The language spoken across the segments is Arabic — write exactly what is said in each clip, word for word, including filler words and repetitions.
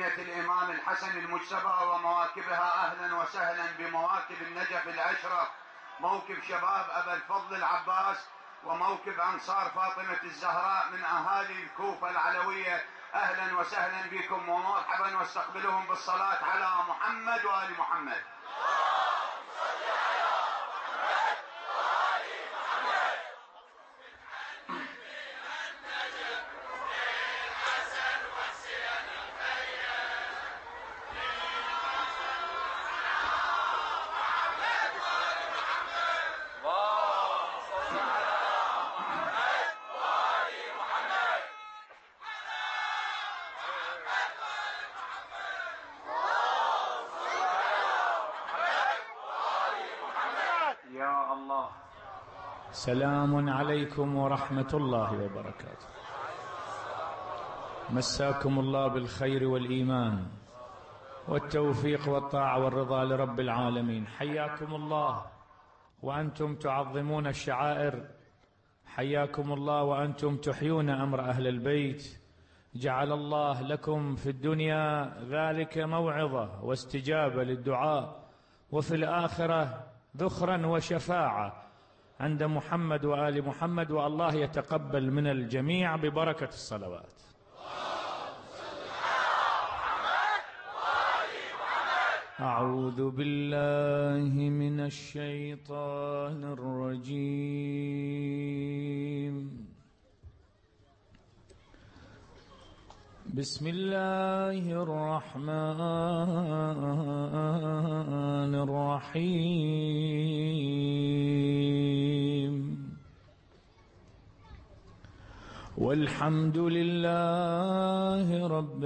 جمعية الإمام الحسن المجتبى ومواكبها، أهلا وسهلا بمواكب النجف العشرة، موكب شباب أبا الفضل العباس وموكب أنصار فاطمة الزهراء من أهالي الكوفة العلوية. أهلا وسهلا بكم ومرحبا، واستقبلهم بالصلاة على محمد وآل محمد. يا الله. سلام عليكم ورحمة الله وبركاته. مساكم الله بالخير والإيمان والتوفيق والطاعة والرضا لرب العالمين. حياكم الله وأنتم تعظمون الشعائر، حياكم الله وأنتم تحيون أمر أهل البيت. جعل الله لكم في الدنيا ذلك موعظة واستجابة للدعاء، وفي الآخرة ذخرا وشفاعة عند محمد وآل محمد، والله يتقبل من الجميع ببركة الصلوات. أعوذ بالله من الشيطان الرجيم. بسم الله الرحمن الرحيم. والحمد لله رب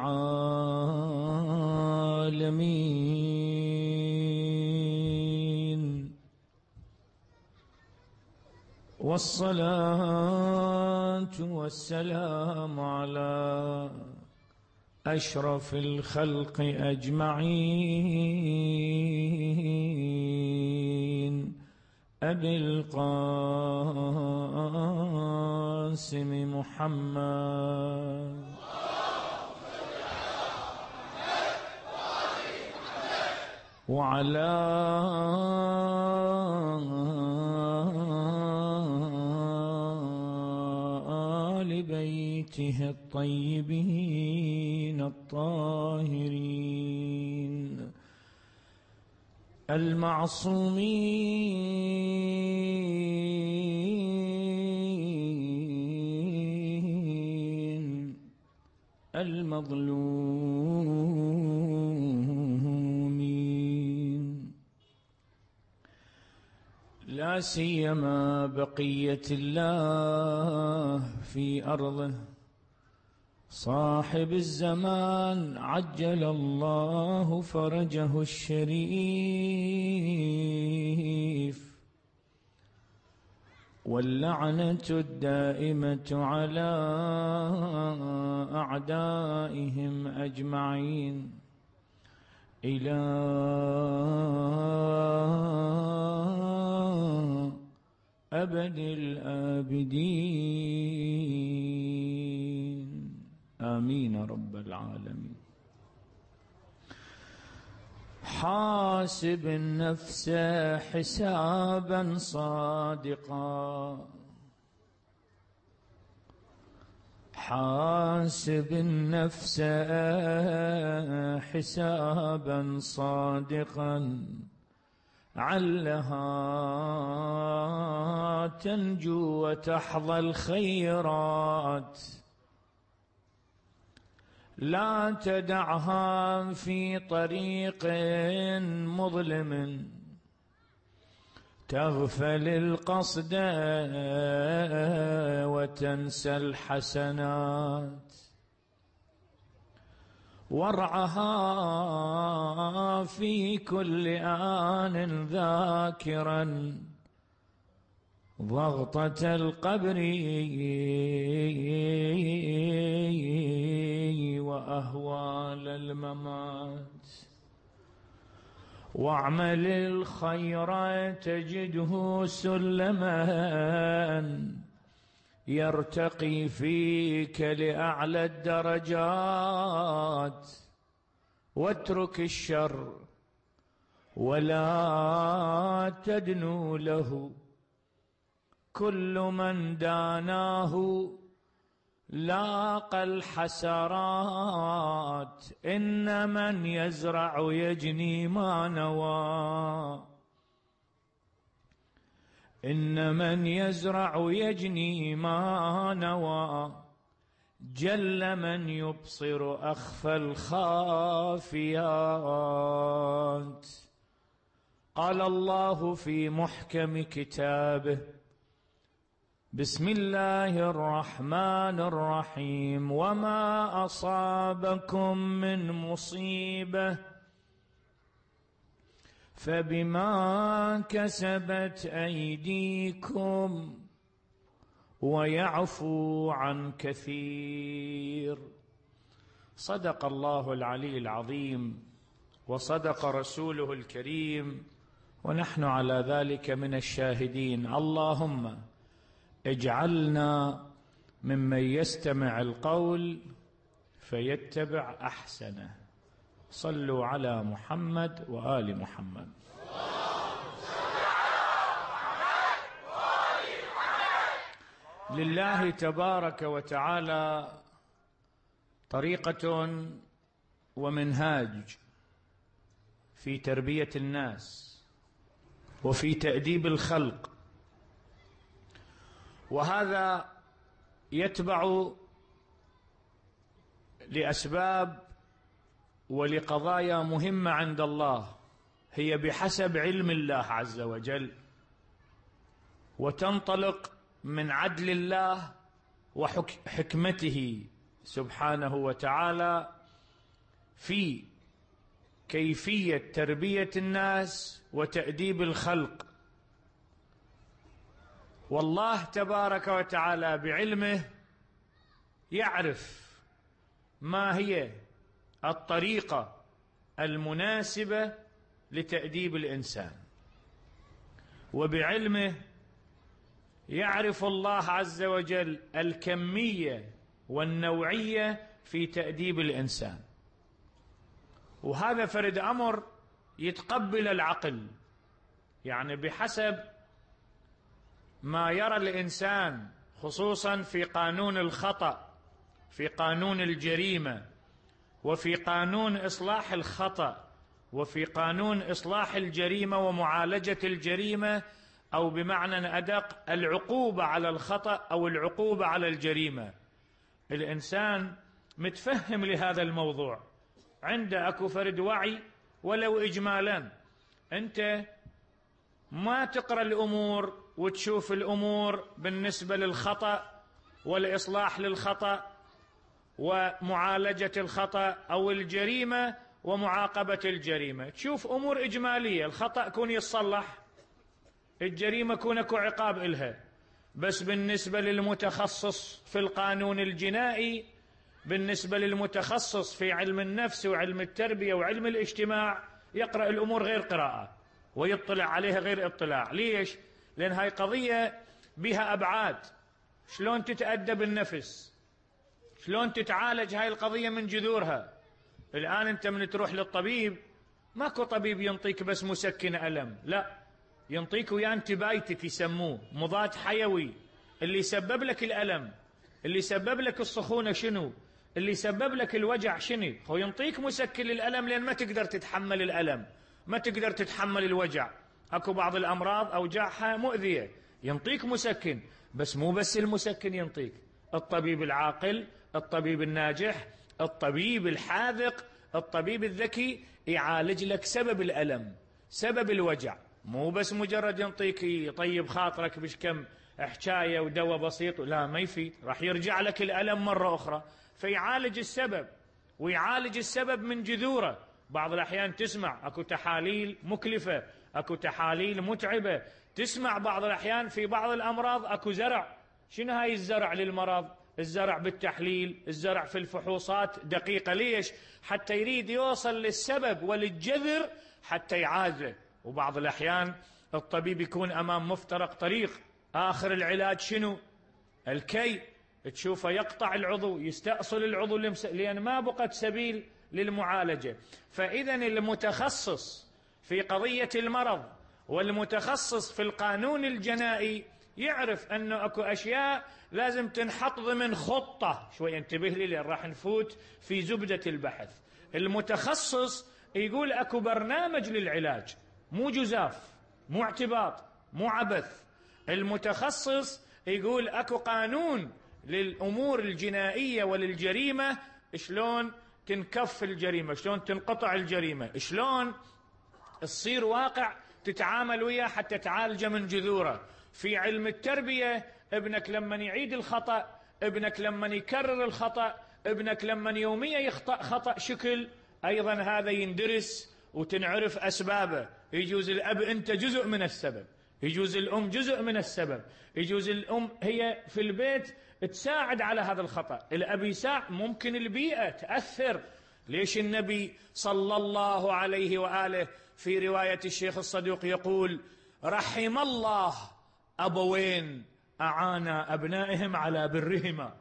العالمين، والصلاة والسلام على أشرف الخلق أجمعين، أبي القاسم محمد وعلى آل بيته الطيبين الطاهرين المعصومين المظلومين، لا سيما بقية الله في أرضه، صاحب الزمان عجل الله فرجه الشريف، واللعنة الدائمة على أعدائهم أجمعين إلى أبد الآبدين، آمين رب العالمين. حاسب النفس حسابا صادقا، حاسب النفس حسابا صادقا، علها تنجو وتحظى الخيرات، لا تدعها في طريق مظلم تغفل القصد وتنسى الحسنات، وارعها في كل آن ذاكرا ضغطة القبر وأهوال الممات، واعمل الخير تجده سلما يرتقي فيك لأعلى الدرجات، واترك الشر ولا تدنو له. كل من داناه لاقى الحسرات، إن من يزرع يجني ما نوى. إن من يزرع يجني ما نوى، جل من يبصر أخفى الخافيات. قال الله في محكم كتابه: بسم الله الرحمن الرحيم: وما أصابكم من مصيبة فبما كسبت أيديكم ويعفو عن كثير. صدق الله العلي العظيم وصدق رسوله الكريم، ونحن على ذلك من الشاهدين. اللهم اجعلنا ممن يستمع القول فيتبع أحسنه. صلوا على محمد وآل محمد. لله تبارك وتعالى طريقة ومنهاج في تربية الناس وفي تأديب الخلق، وهذا يتبع لأسباب ولقضايا مهمة عند الله، هي بحسب علم الله عز وجل، وتنطلق من عدل الله وحكمته سبحانه وتعالى في كيفية تربية الناس وتأديب الخلق. والله تبارك وتعالى بعلمه يعرف ما هي الطريقة المناسبة لتأديب الإنسان، وبعلمه يعرف الله عز وجل الكمية والنوعية في تأديب الإنسان. وهذا فرد أمر يتقبل العقل، يعني بحسب ما يرى الإنسان، خصوصا في قانون الخطأ، في قانون الجريمة، وفي قانون إصلاح الخطأ، وفي قانون إصلاح الجريمة ومعالجة الجريمة، أو بمعنى أدق العقوبة على الخطأ أو العقوبة على الجريمة. الإنسان متفهم لهذا الموضوع، عنده أكو فرد وعي ولو إجمالا. أنت ما تقرأ الأمور وتشوف الأمور بالنسبة للخطأ والإصلاح للخطأ ومعالجة الخطأ أو الجريمة ومعاقبة الجريمة، تشوف أمور إجمالية، الخطأ كون يتصلح، الجريمة كون اكو عقاب إلها. بس بالنسبة للمتخصص في القانون الجنائي، بالنسبة للمتخصص في علم النفس وعلم التربية وعلم الاجتماع، يقرأ الأمور غير قراءة ويطلع عليها غير اطلاع. ليش؟ لأن هاي قضية بها أبعاد. شلون تتأدب النفس، شلون تتعالج هاي القضية من جذورها. الآن أنت من تروح للطبيب، ماكو طبيب ينطيك بس مسكن ألم، لا، ينطيك ويا انتبايتك يسموه، مضاد حيوي. اللي يسبب لك الألم، اللي يسبب لك السخونة شنو، اللي يسبب لك الوجع شنو، هو ينطيك مسكن للألم لأن ما تقدر تتحمل الألم، ما تقدر تتحمل الوجع. أكو بعض الأمراض أوجاعها مؤذية، ينطيك مسكن. بس مو بس المسكن ينطيك، الطبيب العاقل، الطبيب الناجح، الطبيب الحاذق، الطبيب الذكي يعالج لك سبب الألم، سبب الوجع، مو بس مجرد ينطيك يطيب خاطرك بش كم حكاية ودواء بسيط، لا، ما يفيد، راح يرجع لك الألم مرة أخرى. فيعالج السبب، ويعالج السبب من جذوره. بعض الأحيان تسمع أكو تحاليل مكلفة، أكو تحاليل متعبة، تسمع بعض الأحيان في بعض الأمراض أكو زرع. شنو هاي الزرع للمرض؟ الزرع بالتحليل، الزرع في الفحوصات دقيقة. ليش؟ حتى يريد يوصل للسبب وللجذر حتى يعالجه. وبعض الأحيان الطبيب يكون أمام مفترق طريق، آخر العلاج شنو؟ الكي، تشوفه يقطع العضو، يستأصل العضو المس... لأن ما بقت سبيل للمعالجة. فإذا المتخصص في قضية المرض والمتخصص في القانون الجنائي يعرف أنه أكو أشياء لازم تنحط ضمن خطة. شوي انتبه لي لأن راح نفوت في زبدة البحث. المتخصص يقول أكو برنامج للعلاج، مو جزاف، مو اعتباط، مو عبث. المتخصص يقول أكو قانون للأمور الجنائية وللجريمة، شلون تنكف الجريمة، شلون تنقطع الجريمة، شلون تصير واقع تتعامل وياه حتى تعالجه من جذوره. في علم التربية ابنك لما يعيد الخطأ، ابنك لما يكرر الخطأ، ابنك لما يوميا يخطأ خطأ شكل، أيضا هذا يندرس وتنعرف أسبابه. يجوز الأب أنت جزء من السبب، يجوز الأم جزء من السبب، يجوز الأم هي في البيت تساعد على هذا الخطأ، الأب يساعد، ممكن البيئة تأثر. ليش النبي صلى الله عليه وآله في رواية الشيخ الصدوق يقول: رحم الله أبوين أعانا أبنائهم على برهما،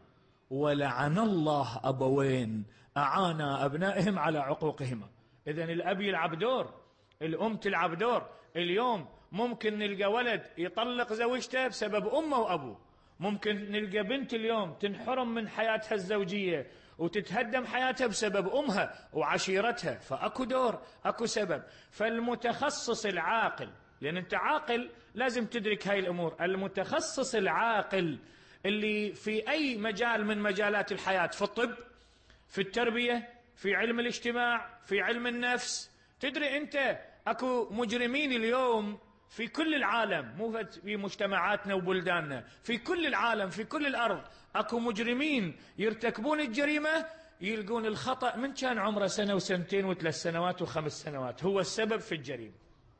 ولعن الله أبوين أعانا أبنائهم على عقوقهما. إذن الأب يلعب دور، الأم تلعب دور. اليوم ممكن نلقى ولد يطلق زوجته بسبب أمه وأبوه، ممكن نلقى بنت اليوم تنحرم من حياتها الزوجية وتتهدم حياتها بسبب أمها وعشيرتها. فأكو دور، أكو سبب. فالمتخصص العاقل، لأن أنت عاقل لازم تدرك هاي الأمور، المتخصص العاقل اللي في أي مجال من مجالات الحياة، في الطب، في التربية، في علم الاجتماع، في علم النفس. تدري أنت أكو مجرمين اليوم في كل العالم، مو في مجتمعاتنا وبلداننا، في كل العالم، في كل الأرض أكو مجرمين يرتكبون الجريمة يلقون الخطأ من كان عمره سنة وسنتين وثلاث سنوات وخمس سنوات هو السبب في الجريمة.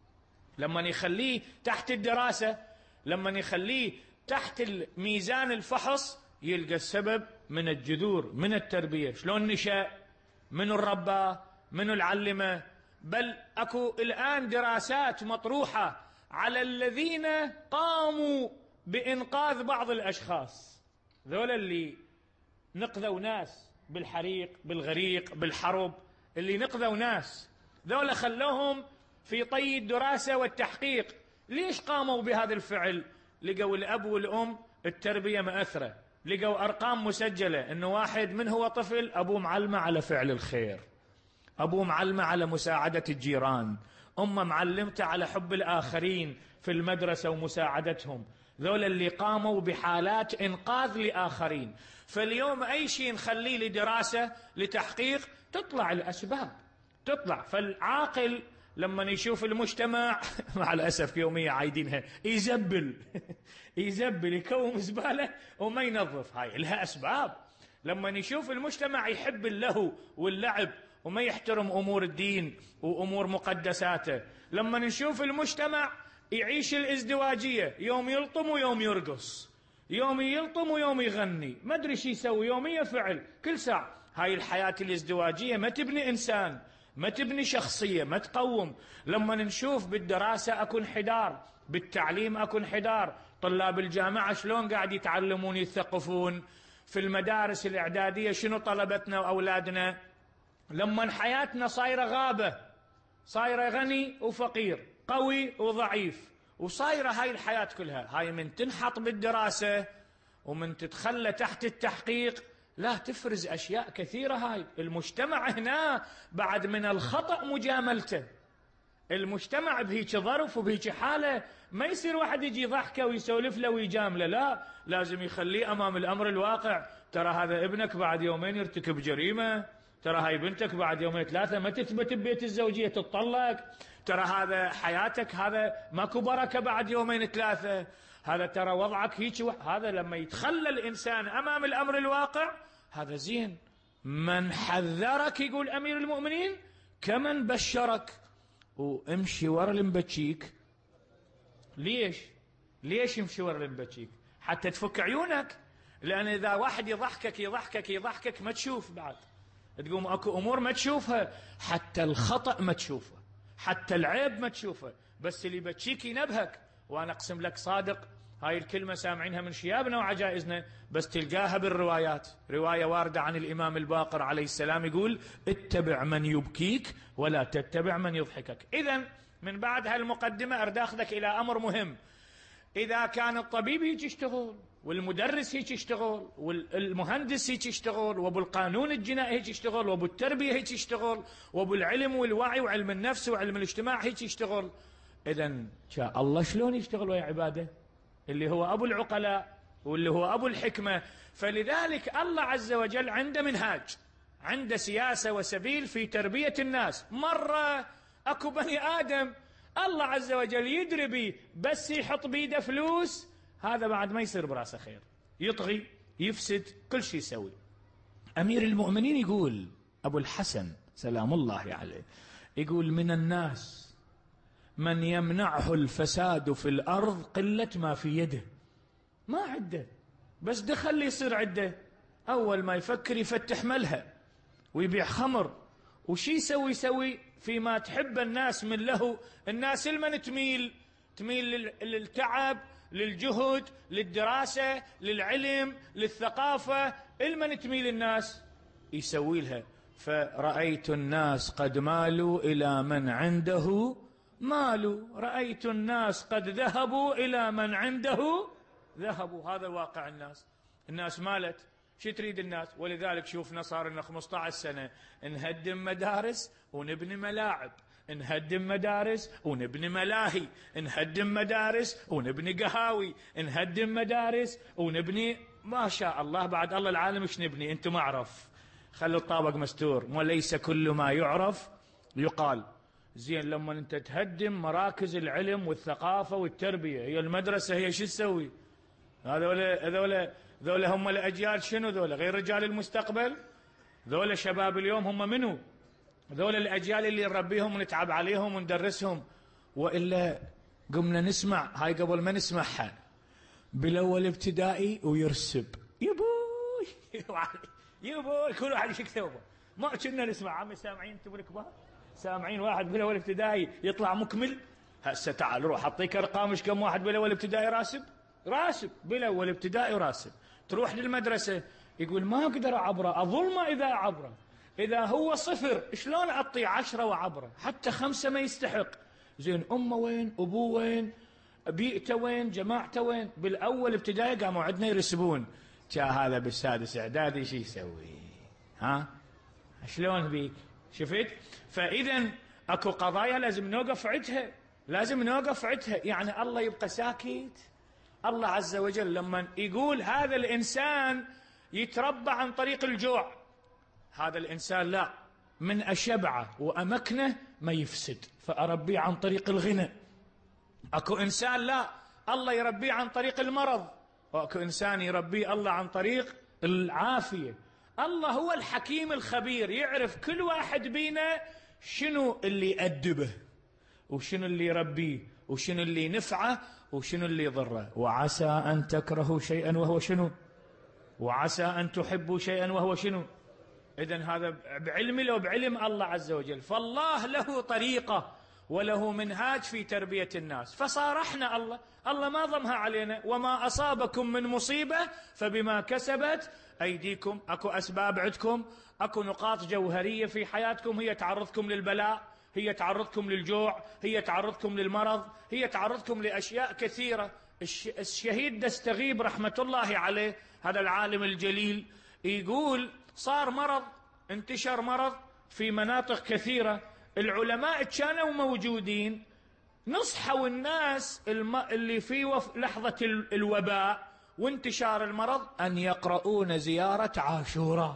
لما يخليه تحت الدراسة، لما يخليه تحت الميزان الفحص، يلقى السبب من الجذور، من التربية، شلون نشأ، من الربى، من العلمة. بل أكو الآن دراسات مطروحة على الذين قاموا بإنقاذ بعض الأشخاص، ذولا اللي نقذوا ناس بالحريق، بالغريق، بالحرب، اللي نقذوا ناس، ذولا خلوهم في طي الدراسة والتحقيق. ليش قاموا بهذا الفعل؟ لقوا الأب والأم التربية مأثرة، لقوا أرقام مسجلة أنه واحد من هو طفل أبوه معلمة على فعل الخير، أبوه معلمة على مساعدة الجيران، أمه معلمته على حب الآخرين في المدرسة ومساعدتهم. ذولا اللي قاموا بحالات إنقاذ لآخرين. فاليوم أي شيء نخليه لدراسة، لتحقيق، تطلع الأسباب، تطلع. فالعاقل لما يشوف المجتمع مع الأسف يومية عايدينها يزبل يزبل يكوم زبالة وما ينظف. هاي لها أسباب. لما يشوف المجتمع يحب اللهو واللعب وما يحترم أمور الدين وأمور مقدساته. لما نشوف المجتمع يعيش الازدواجية، يوم يلطم ويوم يرقص، يوم يلطم ويوم يغني، ما أدري شي يسوي، يومية فعل كل ساعة. هاي الحياة الازدواجية ما تبني إنسان، ما تبني شخصية، ما تقوم. لما نشوف بالدراسة أكو انحدار، بالتعليم أكو انحدار. طلاب الجامعة شلون قاعد يتعلمون يثقفون؟ في المدارس الإعدادية شنو طلبتنا وأولادنا؟ لما حياتنا صايرة غابة، صايرة غني وفقير، قوي وضعيف، وصايرة هاي الحياة كلها. هاي من تنحط بالدراسة ومن تتخلى تحت التحقيق لا تفرز أشياء كثيرة. هاي المجتمع هنا بعد من الخطأ مجاملته. المجتمع بهيك ظرف وبهيك حالة ما يصير واحد يجي ضحكه ويسولف له ويجامله، لا، لازم يخليه أمام الأمر الواقع. ترى هذا ابنك بعد يومين يرتكب جريمة، ترى هاي بنتك بعد يومين ثلاثة ما تثبت ببيت الزوجية تتطلق، ترى هذا حياتك هذا ماكو بركة بعد يومين ثلاثة، هذا ترى وضعك هيك. هذا لما يتخلى الإنسان أمام الأمر الواقع هذا زين. من حذرك يقول أمير المؤمنين كمن بشرك. وامشي ورا المبتشيك. ليش؟ ليش يمشي ورا المبتشيك؟ حتى تفك عيونك. لأن إذا واحد يضحكك يضحكك يضحكك ما تشوف، بعد تقوم أكو أمور ما تشوفها، حتى الخطأ ما تشوفه، حتى العيب ما تشوفه، بس اللي بتشيك ينبهك. وأنا أقسم لك صادق هاي الكلمة سامعينها من شيابنا وعجائزنا، بس تلقاها بالروايات. رواية واردة عن الإمام الباقر عليه السلام يقول: اتبع من يبكيك ولا تتبع من يضحكك. إذن من بعد هالمقدمة أريد أخذك إلى أمر مهم. إذا كان الطبيب هيك يشتغل، والمدرس هيك يشتغل، والمهندس هيك يشتغل، وابو القانون الجنائي هيك يشتغل، وابو التربية هيك يشتغل، وابو العلم والوعي وعلم النفس وعلم الاجتماع هيك يشتغل، إذن شاء الله شلون يشتغل ويا عباده اللي هو أبو العقلاء واللي هو أبو الحكمة؟ فلذلك الله عز وجل عنده منهاج، عنده سياسة وسبيل في تربية الناس. مرة أكو بني آدم الله عز وجل يدري بيه، بس يحط بيده فلوس، هذا بعد ما يصير براسه خير، يطغي يفسد كل شيء يسوي. أمير المؤمنين يقول أبو الحسن سلام الله عليه، يقول: من الناس من يمنعه الفساد في الأرض قلة ما في يده. ما عده، بس دخل يصير عده، أول ما يفكر يفتح ملهى ويبيع خمر، وشي يسوي يسوي فيما تحب الناس من له. الناس لمن تميل؟ تميل للتعب، للجهد، للدراسة، للعلم، للثقافة. لمن تميل الناس؟ يسوي لها. فرأيت الناس قد مالوا إلى من عنده مالوا، رأيت الناس قد ذهبوا إلى من عنده ذهبوا. هذا واقع الناس. الناس مالت، شو تريد الناس؟ ولذلك شوفنا صار لنا خمسة عشر سنة نهدم مدارس ونبني ملاعب، نهدم مدارس ونبني ملاهي، نهدم مدارس ونبني قهاوي، نهدم مدارس ونبني ما شاء الله. بعد الله العالم ايش نبني؟ انتم اعرف، خلوا الطابق مستور. وليس كل ما يعرف يقال. زين لما انت تهدم مراكز العلم والثقافة والتربية، هي المدرسة هي شو تسوي؟ هذولا هذولا ذولا هم الأجيال. شنو ذولا؟ غير رجال المستقبل؟ ذولا شباب اليوم هم منو؟ ذولا الأجيال اللي نربيهم ونتعب عليهم وندرسهم. وإلا قمنا نسمع هاي قبل ما نسمعها بالأول ابتدائي ويرسب يبوي يبوي كل واحد يشك ثوبه. ما كنا نسمع عمي سامعين انتم الكبار؟ سامعين واحد بالأول ابتدائي يطلع مكمل؟ هسه تعال روح اعطيك ارقام ايش كم واحد بالأول ابتدائي راسب؟ راسب بالأول ابتدائي راسب. تروح للمدرسة يقول ما أقدر أعبره، أظلمه إذا أعبره. إذا هو صفر شلون أعطيه عشرة وعبره؟ حتى خمسة ما يستحق. زين أمه وين؟ أبوه وين؟ بيئته وين؟ جماعته وين؟ بالأول ابتدائي قاموا عندنا يرسبون. جاء هذا بالسادس إعدادي شو يسوي؟ ها؟ شلون بيك؟ شفت؟ فإذا أكو قضايا لازم نوقف عدها، لازم نوقف عدها. يعني الله يبقى ساكت؟ الله عز وجل لما يقول هذا الإنسان يتربى عن طريق الجوع، هذا الإنسان لا، من أشبعه وأمكنه ما يفسد فأربيه عن طريق الغنى. أكو إنسان لا، الله يربيه عن طريق المرض، وأكو إنسان يربيه الله عن طريق العافية. الله هو الحكيم الخبير، يعرف كل واحد بينا شنو اللي يأدبه وشنو اللي يربيه وشنو اللي ينفعه وشنو اللي يضره. وعسى أن تكرهوا شيئا وهو شنو؟ وعسى أن تحبوا شيئا وهو شنو؟ إذن هذا بعلم لو بعلم الله عز وجل. فالله له طريقة وله منهاج في تربية الناس. فصارحنا الله، الله ما ضمها علينا. وما أصابكم من مصيبة فبما كسبت أيديكم. أكو أسباب عندكم، أكو نقاط جوهرية في حياتكم هي تعرضكم للبلاء، هي تعرضكم للجوع، هي تعرضكم للمرض، هي تعرضكم لأشياء كثيرة. الشهيد دستغيب رحمة الله عليه، هذا العالم الجليل، يقول صار مرض، انتشر مرض في مناطق كثيرة. العلماء كانوا موجودين، نصحوا الناس اللي في لحظة الوباء وانتشار المرض أن يقرؤون زيارة عاشوراء،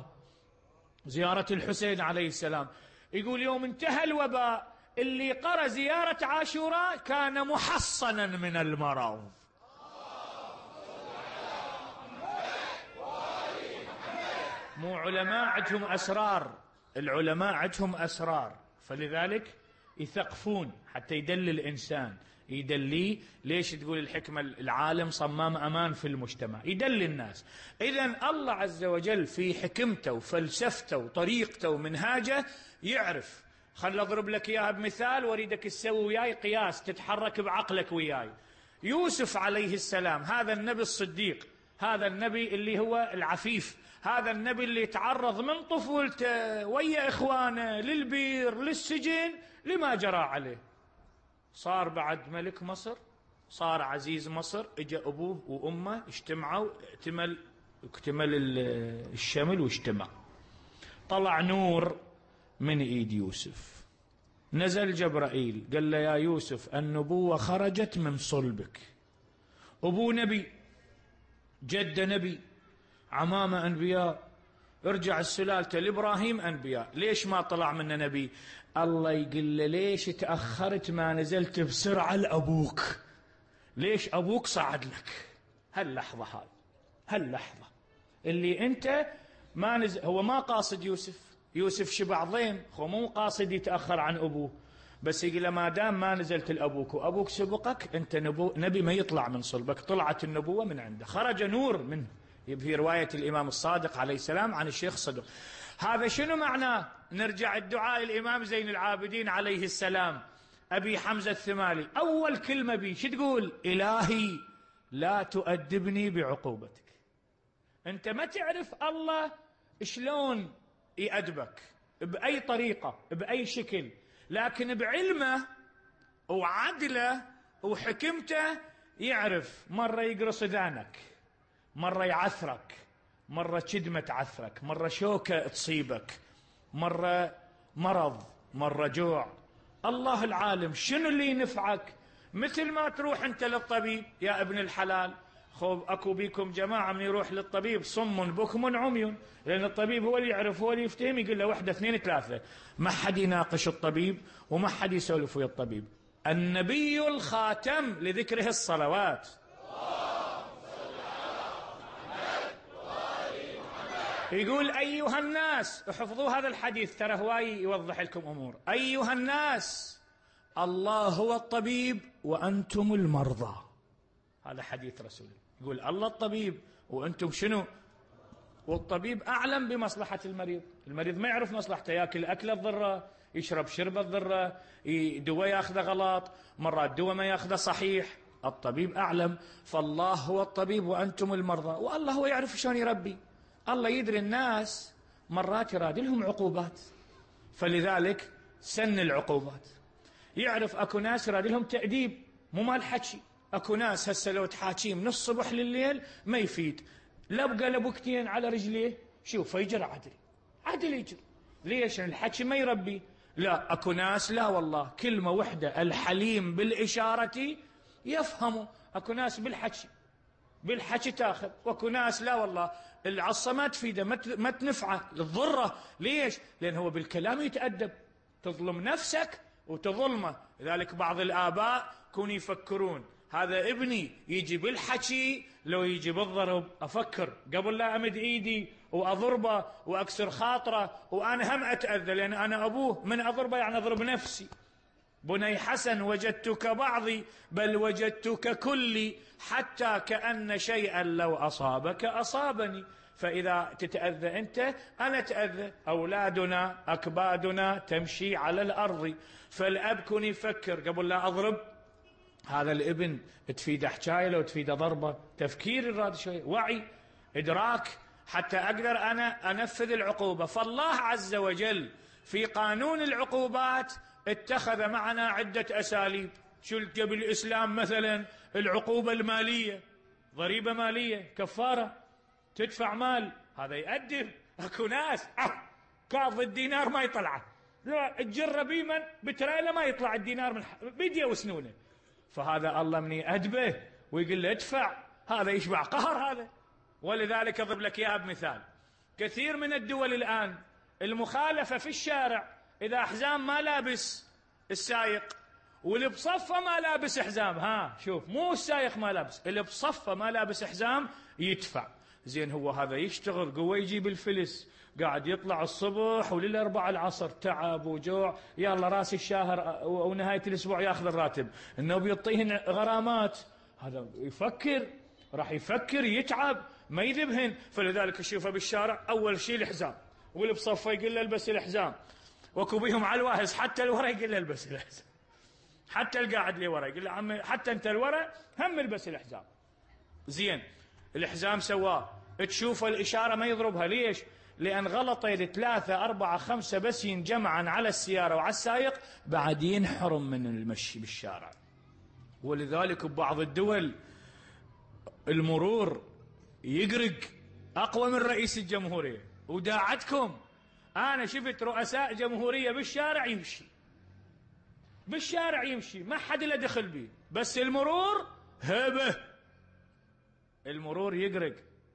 زيارة الحسين عليه السلام. يقول يوم انتهى الوباء اللي قرأ زيارة عاشوراء كان محصنا من المرض. مو علماء عندهم أسرار، العلماء عندهم أسرار، فلذلك يثقفون حتى يدل الإنسان، يدلي. ليش تقول الحكمة العالم صمام أمان في المجتمع، يدل الناس. إذن الله عز وجل في حكمته وفلسفته وطريقته ومنهاجه يعرف. خل أضرب لك إياها بمثال وأريدك تسوي وياي قياس، تتحرك بعقلك وياي. يوسف عليه السلام، هذا النبي الصديق، هذا النبي اللي هو العفيف، هذا النبي اللي تعرض من طفولته ويا إخوانه للبير للسجن لما جرى عليه. صار بعد ملك مصر، صار عزيز مصر، اجى أبوه وأمه اجتمعوا، اكتمل اكتمل الشمل واجتمع، طلع نور من ايد يوسف. نزل جبرائيل قال له يا يوسف النبوة خرجت من صلبك، أبو نبي، جد نبي، عمامة أنبياء، ارجع السلالة لإبراهيم أنبياء، ليش ما طلع منا نبي؟ الله يقول له ليش تأخرت ما نزلت بسرعة لأبوك؟ ليش أبوك صعد لك هاللحظة هاي، هاللحظة اللي أنت ما نزل. هو ما قاصد يوسف، يوسف شبع ضيم، هو مو قاصد يتأخر عن أبوه، بس يقول له ما دام ما نزلت لأبوك وأبوك سبقك أنت نبو نبي ما يطلع من صلبك، طلعت النبوة من عنده، خرج نور منه. في رواية الإمام الصادق عليه السلام عن الشيخ صدق. هذا شنو معناه؟ نرجع الدعاء الإمام زين العابدين عليه السلام، أبي حمزة الثمالي أول كلمة بي شو تقول؟ إلهي لا تؤدبني بعقوبتك. أنت ما تعرف الله شلون يأدبك بأي طريقة بأي شكل، لكن بعلمه وعدله وحكمته يعرف، مرة يقرص ذانك، مرة يعثرك، مرة كدمة تعثرك، مرة شوكة تصيبك، مرة مرض، مرة جوع. الله العالم شنو اللي ينفعك؟ مثل ما تروح انت للطبيب يا ابن الحلال، خب اكو بيكم جماعة من يروح للطبيب صم بكم عمي، لان الطبيب هو اللي يعرف، هو اللي يفتهم، يقول له واحدة اثنين ثلاثة، ما حد يناقش الطبيب وما حد يسولف ويا الطبيب. النبي الخاتم لذكره الصلوات، يقول أيها الناس، احفظوا هذا الحديث ترى هواي يوضح لكم أمور. أيها الناس الله هو الطبيب وأنتم المرضى، هذا حديث رسول. يقول الله الطبيب وأنتم شنو؟ والطبيب أعلم بمصلحة المريض، المريض ما يعرف مصلحته، يأكل أكلة ضرة، يشرب شربة ضرة، دواء يأخذه غلط، مرات دواء ما يأخذه صحيح، الطبيب أعلم. فالله هو الطبيب وأنتم المرضى، والله هو يعرف شلون يربي. الله يدري الناس مرات يراد لهم عقوبات، فلذلك سن العقوبات. يعرف اكو ناس يراد لهم تأديب، مو مال حكي. اكو ناس هسه لو تحاكيه من الصبح لليل ما يفيد، لبقى لبكتين على رجليه شوف يجري عدل عدل يجري. ليش؟ الحكي ما يربي. لا، اكو ناس لا والله كلمة وحدة الحليم بالإشارة يفهموا. اكو ناس بالحكي بالحكي تاخذ، واكو ناس لا والله العصا ما تفيده، ما تنفعه، تضره. ليش؟ لأن هو بالكلام يتأدب، تظلم نفسك وتظلمه. لذلك بعض الآباء كونوا يفكرون هذا ابني يجي بالحكي لو يجي بالضرب، أفكر قبل لا أمد إيدي وأضربه وأكسر خاطره وأنا هم أتأذى، لأن أنا أبوه، من أضربه يعني أضرب نفسي. بني حسن وجدتك بعضي بل وجدتك كلي، حتى كأن شيئا لو أصابك أصابني. فإذا تتأذى أنت أنا أتأذى. أولادنا أكبادنا تمشي على الأرض، فالأب كن يفكر قبل لا أضرب هذا الابن تفيد حكاية لو تفيد ضربة، تفكير الراد شوي، وعي، إدراك، حتى أقدر أنا أنفذ العقوبة. فالله عز وجل في قانون العقوبات اتخذ معنا عدة أساليب. شلت بالإسلام مثلا العقوبة المالية، ضريبة مالية، كفارة، تدفع مال، هذا يؤدب. اكو ناس كاظ الدينار ما يطلعه، لا تجر بيمن بتريله ما يطلع الدينار من بيديه وسنونه، فهذا الله من يأدبه ويقول له ادفع، هذا يشبع قهر هذا. ولذلك اضرب لك اياها بمثال. كثير من الدول الآن المخالفة في الشارع، إذا حزام ما لابس السايق واللي بصفه ما لابس حزام، ها شوف، مو السايق ما لابس، اللي بصفه ما لابس حزام يدفع. زين هو هذا يشتغل قوة يجيب الفلس، قاعد يطلع الصبح وللأربعة العصر تعب وجوع، يلا راس الشهر ونهاية الأسبوع ياخذ الراتب، إنه بيعطيهن غرامات. هذا يفكر، راح يفكر يتعب ما يذبهن. فلذلك تشوفه بالشارع أول شيء الحزام، واللي بصفه يقول له البس الحزام، واكو بيهم على الواهز حتى الورا يقول له البس الحزام. حتى القاعد لي ورا يقول له عمي حتى انت الورا هم البس الحزام. زين الحزام سواه، تشوف الاشاره ما يضربها. ليش؟ لان غلطين ثلاثه اربعه خمسه بس ينجمعا على السياره وعلى السائق بعد ينحرم من المشي بالشارع. ولذلك ببعض الدول المرور يقرق اقوى من رئيس الجمهوريه. وداعتكم انا شفت رؤساء جمهوريه بالشارع يمشي بالشارع يمشي ما حد له دخل بيه، بس المرور هبه، المرور يقرق.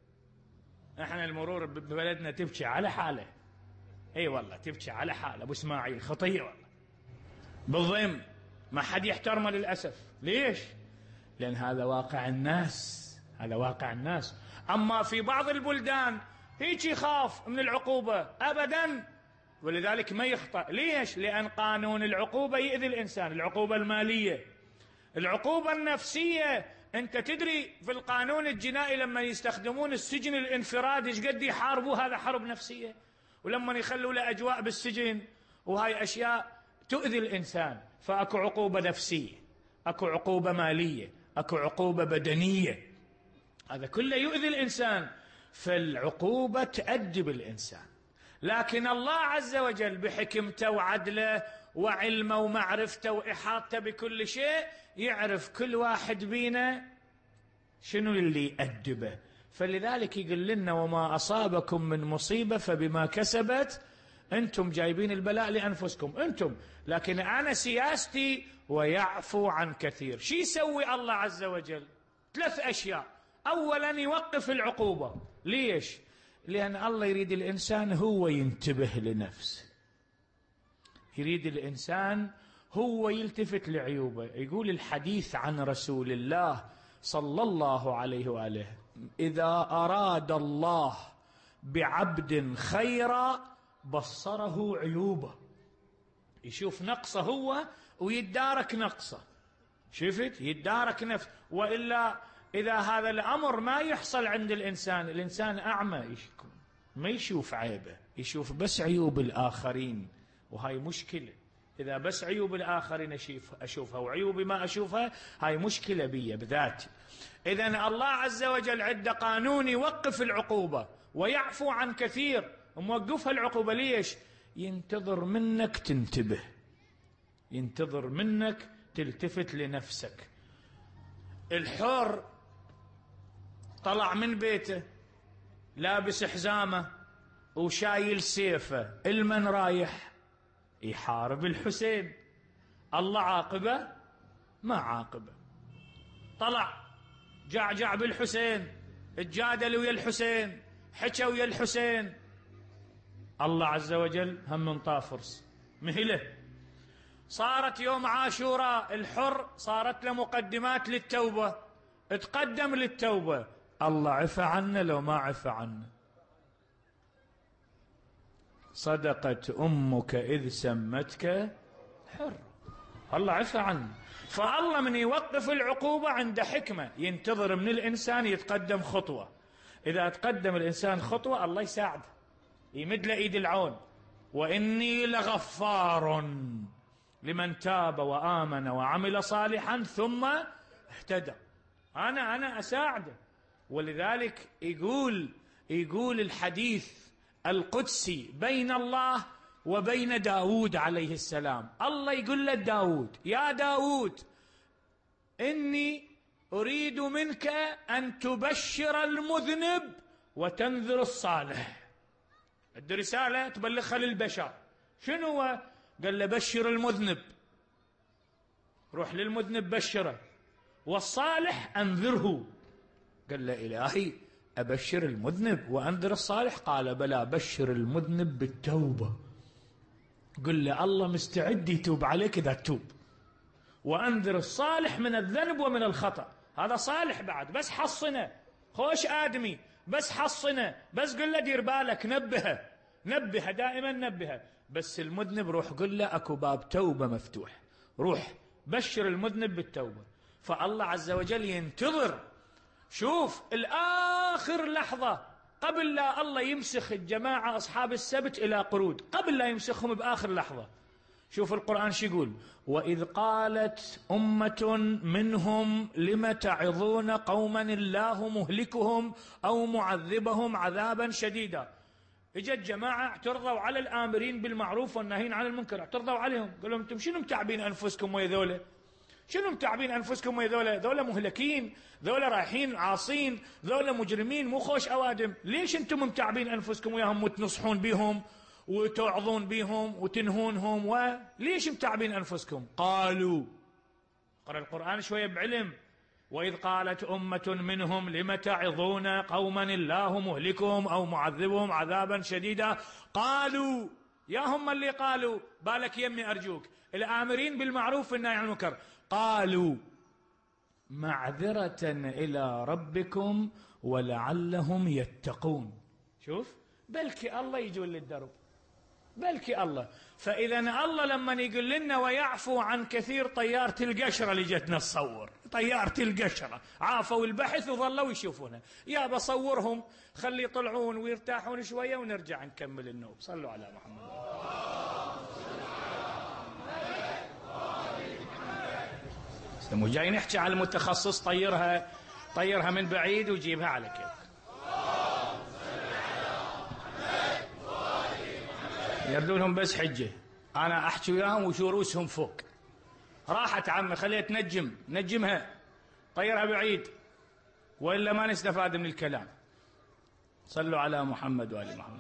احنا المرور ببلدنا تبكي على حاله. اي والله تبكي على حاله. ابو اسماعيل خطيه والله بالضم ما حد يحترمه للاسف. ليش؟ لان هذا واقع الناس، هذا واقع الناس. اما في بعض البلدان هيك يخاف من العقوبه ابدا، ولذلك ما يخطأ. ليش؟ لان قانون العقوبه يؤذي الانسان. العقوبه الماليه، العقوبه النفسيه. انت تدري في القانون الجنائي لما يستخدمون السجن الانفرادي ايش قد يحاربوه؟ هذا حرب نفسيه. ولما يخلوا له اجواء بالسجن وهاي اشياء تؤذي الانسان. فاكو عقوبه نفسيه، اكو عقوبه ماليه، اكو عقوبه بدنيه، هذا كله يؤذي الانسان. فالعقوبه تؤدب الانسان. لكن الله عز وجل بحكمته وعدله وعلمه ومعرفته وإحاطته بكل شيء يعرف كل واحد بينا شنو اللي يأدبه. فلذلك يقول لنا وما أصابكم من مصيبة فبما كسبت أنتم، جايبين البلاء لأنفسكم أنتم. لكن أنا سياستي ويعفو عن كثير. شي يسوي الله عز وجل؟ ثلاث أشياء. أولا يوقف العقوبة. ليش؟ لأن الله يريد الإنسان هو ينتبه لنفسه، يريد الإنسان هو يلتفت لعيوبه. يقول الحديث عن رسول الله صلى الله عليه وآله إذا أراد الله بعبد خيرا بصره عيوبه. يشوف نقصه هو ويدارك نقصه. شفت؟ يدارك نفسه. وإلا إذا هذا الأمر ما يحصل عند الإنسان، الإنسان أعمى ما يشوف عيبه، يشوف بس عيوب الآخرين، وهاي مشكلة. إذا بس عيوب الآخرين أشوفها وعيوبي ما أشوفها، هاي مشكلة بي بذاتي. إذن الله عز وجل عنده قانون يوقف العقوبة ويعفو عن كثير. موقفها العقوبة ليش؟ ينتظر منك تنتبه، ينتظر منك تلتفت لنفسك. الحر طلع من بيته لابس حزامه وشايل سيفه، المن رايح يحارب الحسين. الله عاقبه؟ ما عاقبه. طلع جعجع بالحسين، اتجادل ويا الحسين، حكى ويا الحسين. الله عز وجل هم من طافرس مهله. صارت يوم عاشوراء الحر صارت له مقدمات للتوبة، اتقدم للتوبة. الله عفى عنه لو ما عفى عنه. صدقت أمك إذ سمتك حر. الله عفى عنه. فالله من يوقف العقوبة عنده حكمة، ينتظر من الإنسان يتقدم خطوة. إذا تقدم الإنسان خطوة الله يساعده، يمد له إيد العون. وإني لغفار لمن تاب وآمن وعمل صالحا ثم اهتدى. أنا أنا أساعده. ولذلك يقول يقول الحديث القدسي بين الله وبين داود عليه السلام. الله يقول لداود يا داود إني أريد منك أن تبشر المذنب وتنذر الصالح. عنده رسالة تبلغها للبشر. شنو هو؟ قال له بشر المذنب، روح للمذنب بشره، والصالح أنذره. قال له إلهي أبشر المذنب وأنذر الصالح؟ قال بلى بشر المذنب بالتوبة. قل له الله مستعد يتوب عليك إذا تتوب، وأنذر الصالح من الذنب ومن الخطأ. هذا صالح بعد بس حصنه، خوش آدمي بس حصنه، بس قل له دير بالك، نبهه نبهه دائما نبهه. بس المذنب روح قل له أكو باب توبة مفتوح، روح بشر المذنب بالتوبة. فالله عز وجل ينتظر. شوف الآخر لحظة قبل لا الله يمسخ الجماعة أصحاب السبت إلى قرود، قبل لا يمسخهم بآخر لحظة، شوف القرآن شو يقول: وإذ قالت أمة منهم لم تعظون قوما الله مهلكهم أو معذبهم عذابا شديدا. اجت جماعة اعترضوا على الآمرين بالمعروف والناهين عن المنكر، اعترضوا عليهم، قالوا انتم شنو متعبين أنفسكم ويا ذولا؟ شنو متعبين أنفسكم ويا ذولا؟ ذولا مهلكين، ذولا رايحين عاصين، ذولا مجرمين مو خوش أوادم، ليش انتم متعبين أنفسكم وياهم وتنصحون بهم وتوعظون بهم وتنهونهم؟ وليش متعبين أنفسكم؟ قالوا، قرأ القرآن شوية بعلم: وإذ قالت أمة منهم لم تعظون قوما الله مهلكهم أو معذبهم عذابا شديدا. قالوا، يا هم اللي قالوا، بالك يمي أرجوك، الآمرين بالمعروف والنهي عن المنكر، قالوا معذرة إلى ربكم ولعلهم يتقون. شوف، بلكي الله يجول للدرب، بلكي الله. فإذا الله لما يقول لنا ويعفو عن كثير، طيارة القشرة اللي جتنا تصور، طيارة القشرة عافوا البحث وظلوا يشوفونها، يا بصورهم خلي يطلعون ويرتاحون شوية ونرجع نكمل النوم. صلوا على محمد. مو جاي نحكي على المتخصص، طيرها طيرها من بعيد وجيبها على كيف. يردونهم بس حجة، أنا أحكي وياهم وشو رؤوسهم فوق. راحت عمي، خليها تنجم، نجمها، طيرها بعيد، وإلا ما نستفاد من الكلام. صلوا على محمد وآل محمد.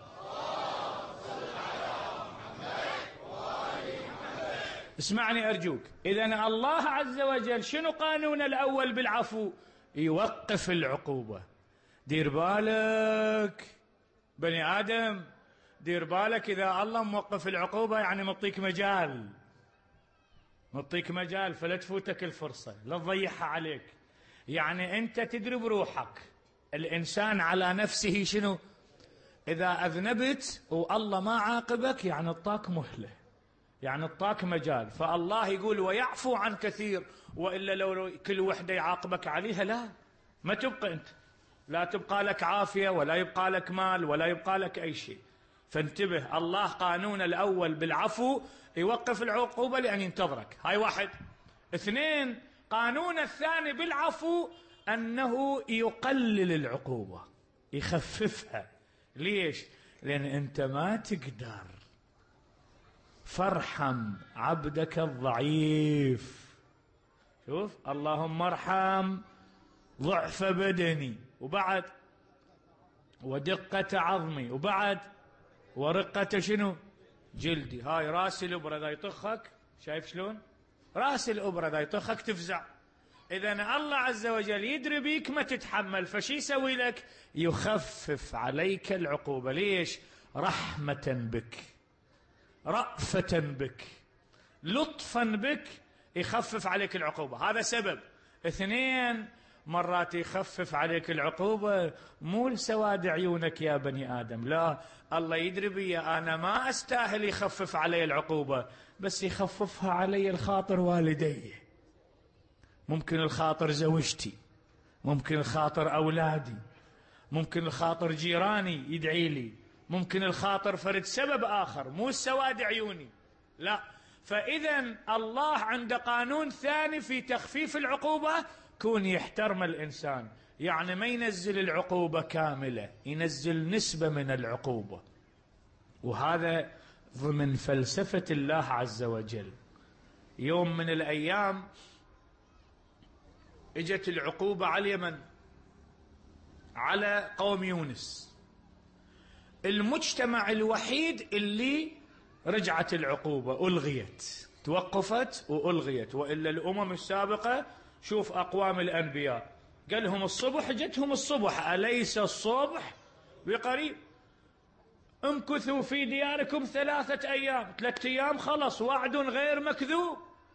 اسمعني أرجوك، إذن الله عز وجل شنو قانون الأول بالعفو؟ يوقف العقوبة. دير بالك بني آدم، دير بالك، إذا الله موقف العقوبة يعني مطيك مجال، مطيك مجال، فلا تفوتك الفرصة، لا تضيعها عليك. يعني أنت تدري بروحك، الإنسان على نفسه شنو؟ إذا أذنبت والله ما عاقبك يعني اطاك مهلة، يعني اطاك مجال. فالله يقول ويعفو عن كثير، وإلا لو كل وحدة يعاقبك عليها لا، ما تبقى أنت، لا تبقى لك عافية ولا يبقى لك مال ولا يبقى لك أي شيء. فانتبه، الله قانون الأول بالعفو يوقف العقوبة لأن ينتظرك، هاي واحد. اثنين، قانون الثاني بالعفو أنه يقلل العقوبة، يخففها. ليش؟ لأن أنت ما تقدر، فارحم عبدك الضعيف. شوف، اللهم ارحم ضعف بدني، وبعد ودقة عظمي، وبعد ورقة شنو؟ جلدي. هاي راس الإبرة ذا يطخك، شايف شلون؟ راس الإبرة ذا يطخك تفزع. إذن الله عز وجل يدري بيك ما تتحمل، فشي يسوي لك؟ يخفف عليك العقوبة. ليش؟ رحمة بك، رأفة بك، لطفا بك، يخفف عليك العقوبة. هذا سبب. اثنين، مرات يخفف عليك العقوبة مو لسواد عيونك يا بني آدم، لا، الله يدري بي أنا ما أستاهل يخفف علي العقوبة، بس يخففها علي الخاطر والدي، ممكن الخاطر زوجتي، ممكن الخاطر أولادي، ممكن الخاطر جيراني يدعي لي، ممكن الخاطر فرد سبب آخر، مو السواد عيوني، لا. فإذا الله عنده قانون ثاني في تخفيف العقوبة، كون يحترم الإنسان، يعني ما ينزل العقوبة كاملة، ينزل نسبة من العقوبة. وهذا ضمن فلسفة الله عز وجل. يوم من الأيام اجت العقوبة على اليمن، على قوم يونس، المجتمع الوحيد اللي رجعت العقوبة، ألغيت، توقفت وألغيت. وإلا الأمم السابقة شوف أقوام الأنبياء، قال لهم الصبح جتهم الصبح، أليس الصبح بقريب؟ امكثوا في دياركم ثلاثة أيام، ثلاثة أيام خلص، وعد غير مكذوب.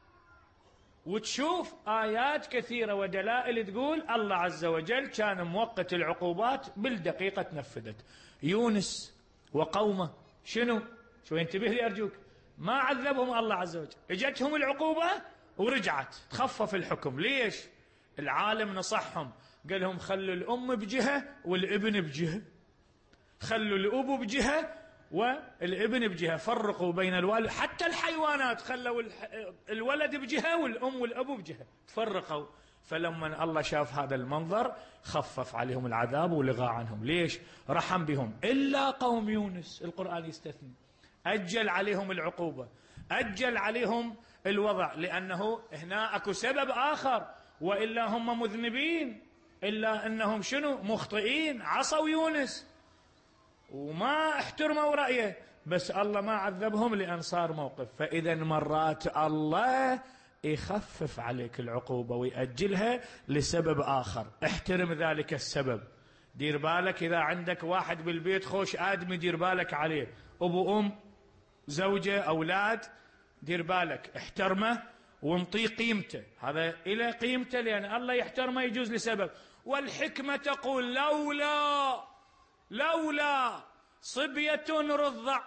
وتشوف آيات كثيرة ودلائل تقول الله عز وجل كان موقت العقوبات بالدقيقة تنفذت. يونس وقومه شنو؟ شو انتبه لي أرجوك، ما عذبهم الله عز وجل، اجتهم العقوبة ورجعت، تخفف الحكم. ليش؟ العالم نصحهم، قال لهم خلوا الأم بجهة والابن بجهة، خلوا الأب بجهة والابن بجهة، فرقوا بين الوالد. حتى الحيوانات خلوا الولد بجهة والأم والأب بجهة، تفرقوا. فلما الله شاف هذا المنظر خفف عليهم العذاب ولغى عنهم. ليش؟ رحم بهم. إلا قوم يونس القرآن يستثني، أجل عليهم العقوبة، أجل عليهم الوضع، لأنه هنا أكو سبب آخر، وإلا هم مذنبين، إلا أنهم شنو؟ مخطئين، عصوا يونس وما احترموا رأيه، بس الله ما عذبهم لأن صار موقف. فإذا مرات الله يخفف عليك العقوبة ويأجلها لسبب آخر، احترم ذلك السبب. دير بالك إذا عندك واحد بالبيت خوش آدمي، دير بالك عليه، أبو أم زوجة أولاد، دير بالك احترمه وانطيه قيمته، هذا إلى قيمته لأن الله يحترمه، يجوز لسبب. والحكمة تقول لولا لولا صبية رضع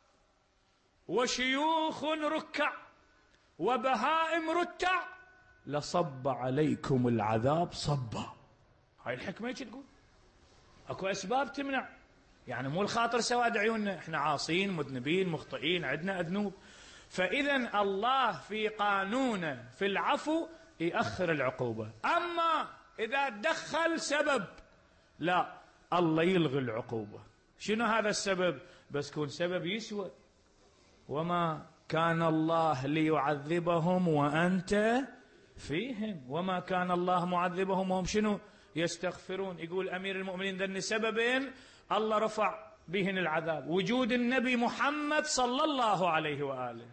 وشيوخ ركع وبهائم رتع لصب عليكم العذاب صبا. هاي الحكمة ايش تقول؟ اكو اسباب تمنع، يعني مو الخاطر سواد عيوننا، احنا عاصين مذنبين مخطئين عندنا اذنوب. فاذا الله في قانونه في العفو يأخر العقوبة. اما اذا تدخل سبب لا، الله يلغي العقوبة. شنو هذا السبب؟ بس كون سبب يسوى. وما كان الله ليعذبهم وأنت فيهم وما كان الله معذبهم وهم شنو؟ يستغفرون. يقول أمير المؤمنين ذن سببين الله رفع بهن العذاب: وجود النبي محمد صلى الله عليه وآله،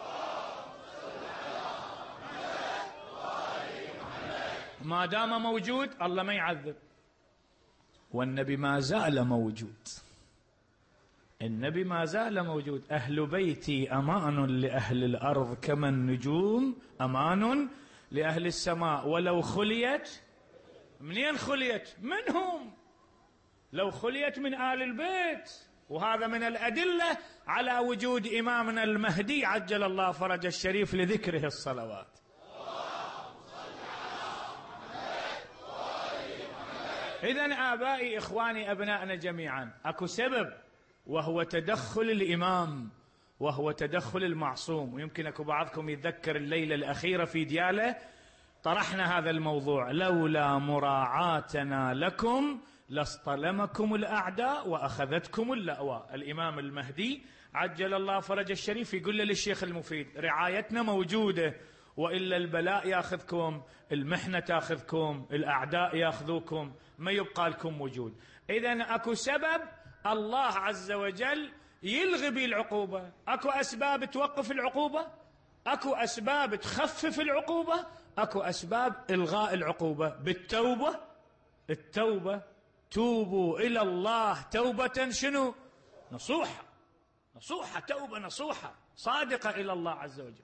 ما دام موجود الله ما يعذب، والنبي ما زال موجود، النبي ما زال موجود. أهل بيتي أمان لأهل الأرض كما النجوم أمان لأهل السماء، ولو خليت. منين خليت؟ منهم. لو خليت من آل البيت. وهذا من الأدلة على وجود إمامنا المهدي عجل الله فرج الشريف لذكره الصلوات. إذن آبائي إخواني أبنائنا جميعا، أكو سبب وهو تدخل الإمام، وهو تدخل المعصوم. ويمكن أكو بعضكم يتذكر الليلة الأخيرة في ديالة طرحنا هذا الموضوع: لولا مراعاتنا لكم لاصطلمكم الأعداء وأخذتكم اللأواء. الإمام المهدي عجل الله فرج الشريف يقول للشيخ المفيد: رعايتنا موجودة، وإلا البلاء ياخذكم، المحنة تاخذكم، الأعداء ياخذوكم، ما يبقى لكم وجود. إذن أكو سبب الله عز وجل يلغي به العقوبة. أكو أسباب توقف العقوبة، أكو أسباب تخفف العقوبة، أكو أسباب إلغاء العقوبة بالتوبة. التوبة، توبوا إلى الله توبة شنو؟ نصوحة، نصوحة، توبة نصوحة صادقة إلى الله عز وجل.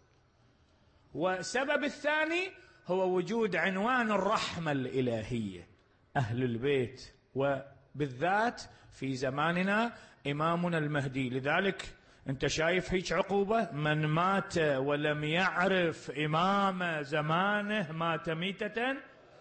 والسبب الثاني هو وجود عنوان الرحمة الإلهية، أهل البيت، وبالذات في زماننا إمامنا المهدي. لذلك أنت شايف هيك عقوبة: من مات ولم يعرف إمام زمانه مات ميتة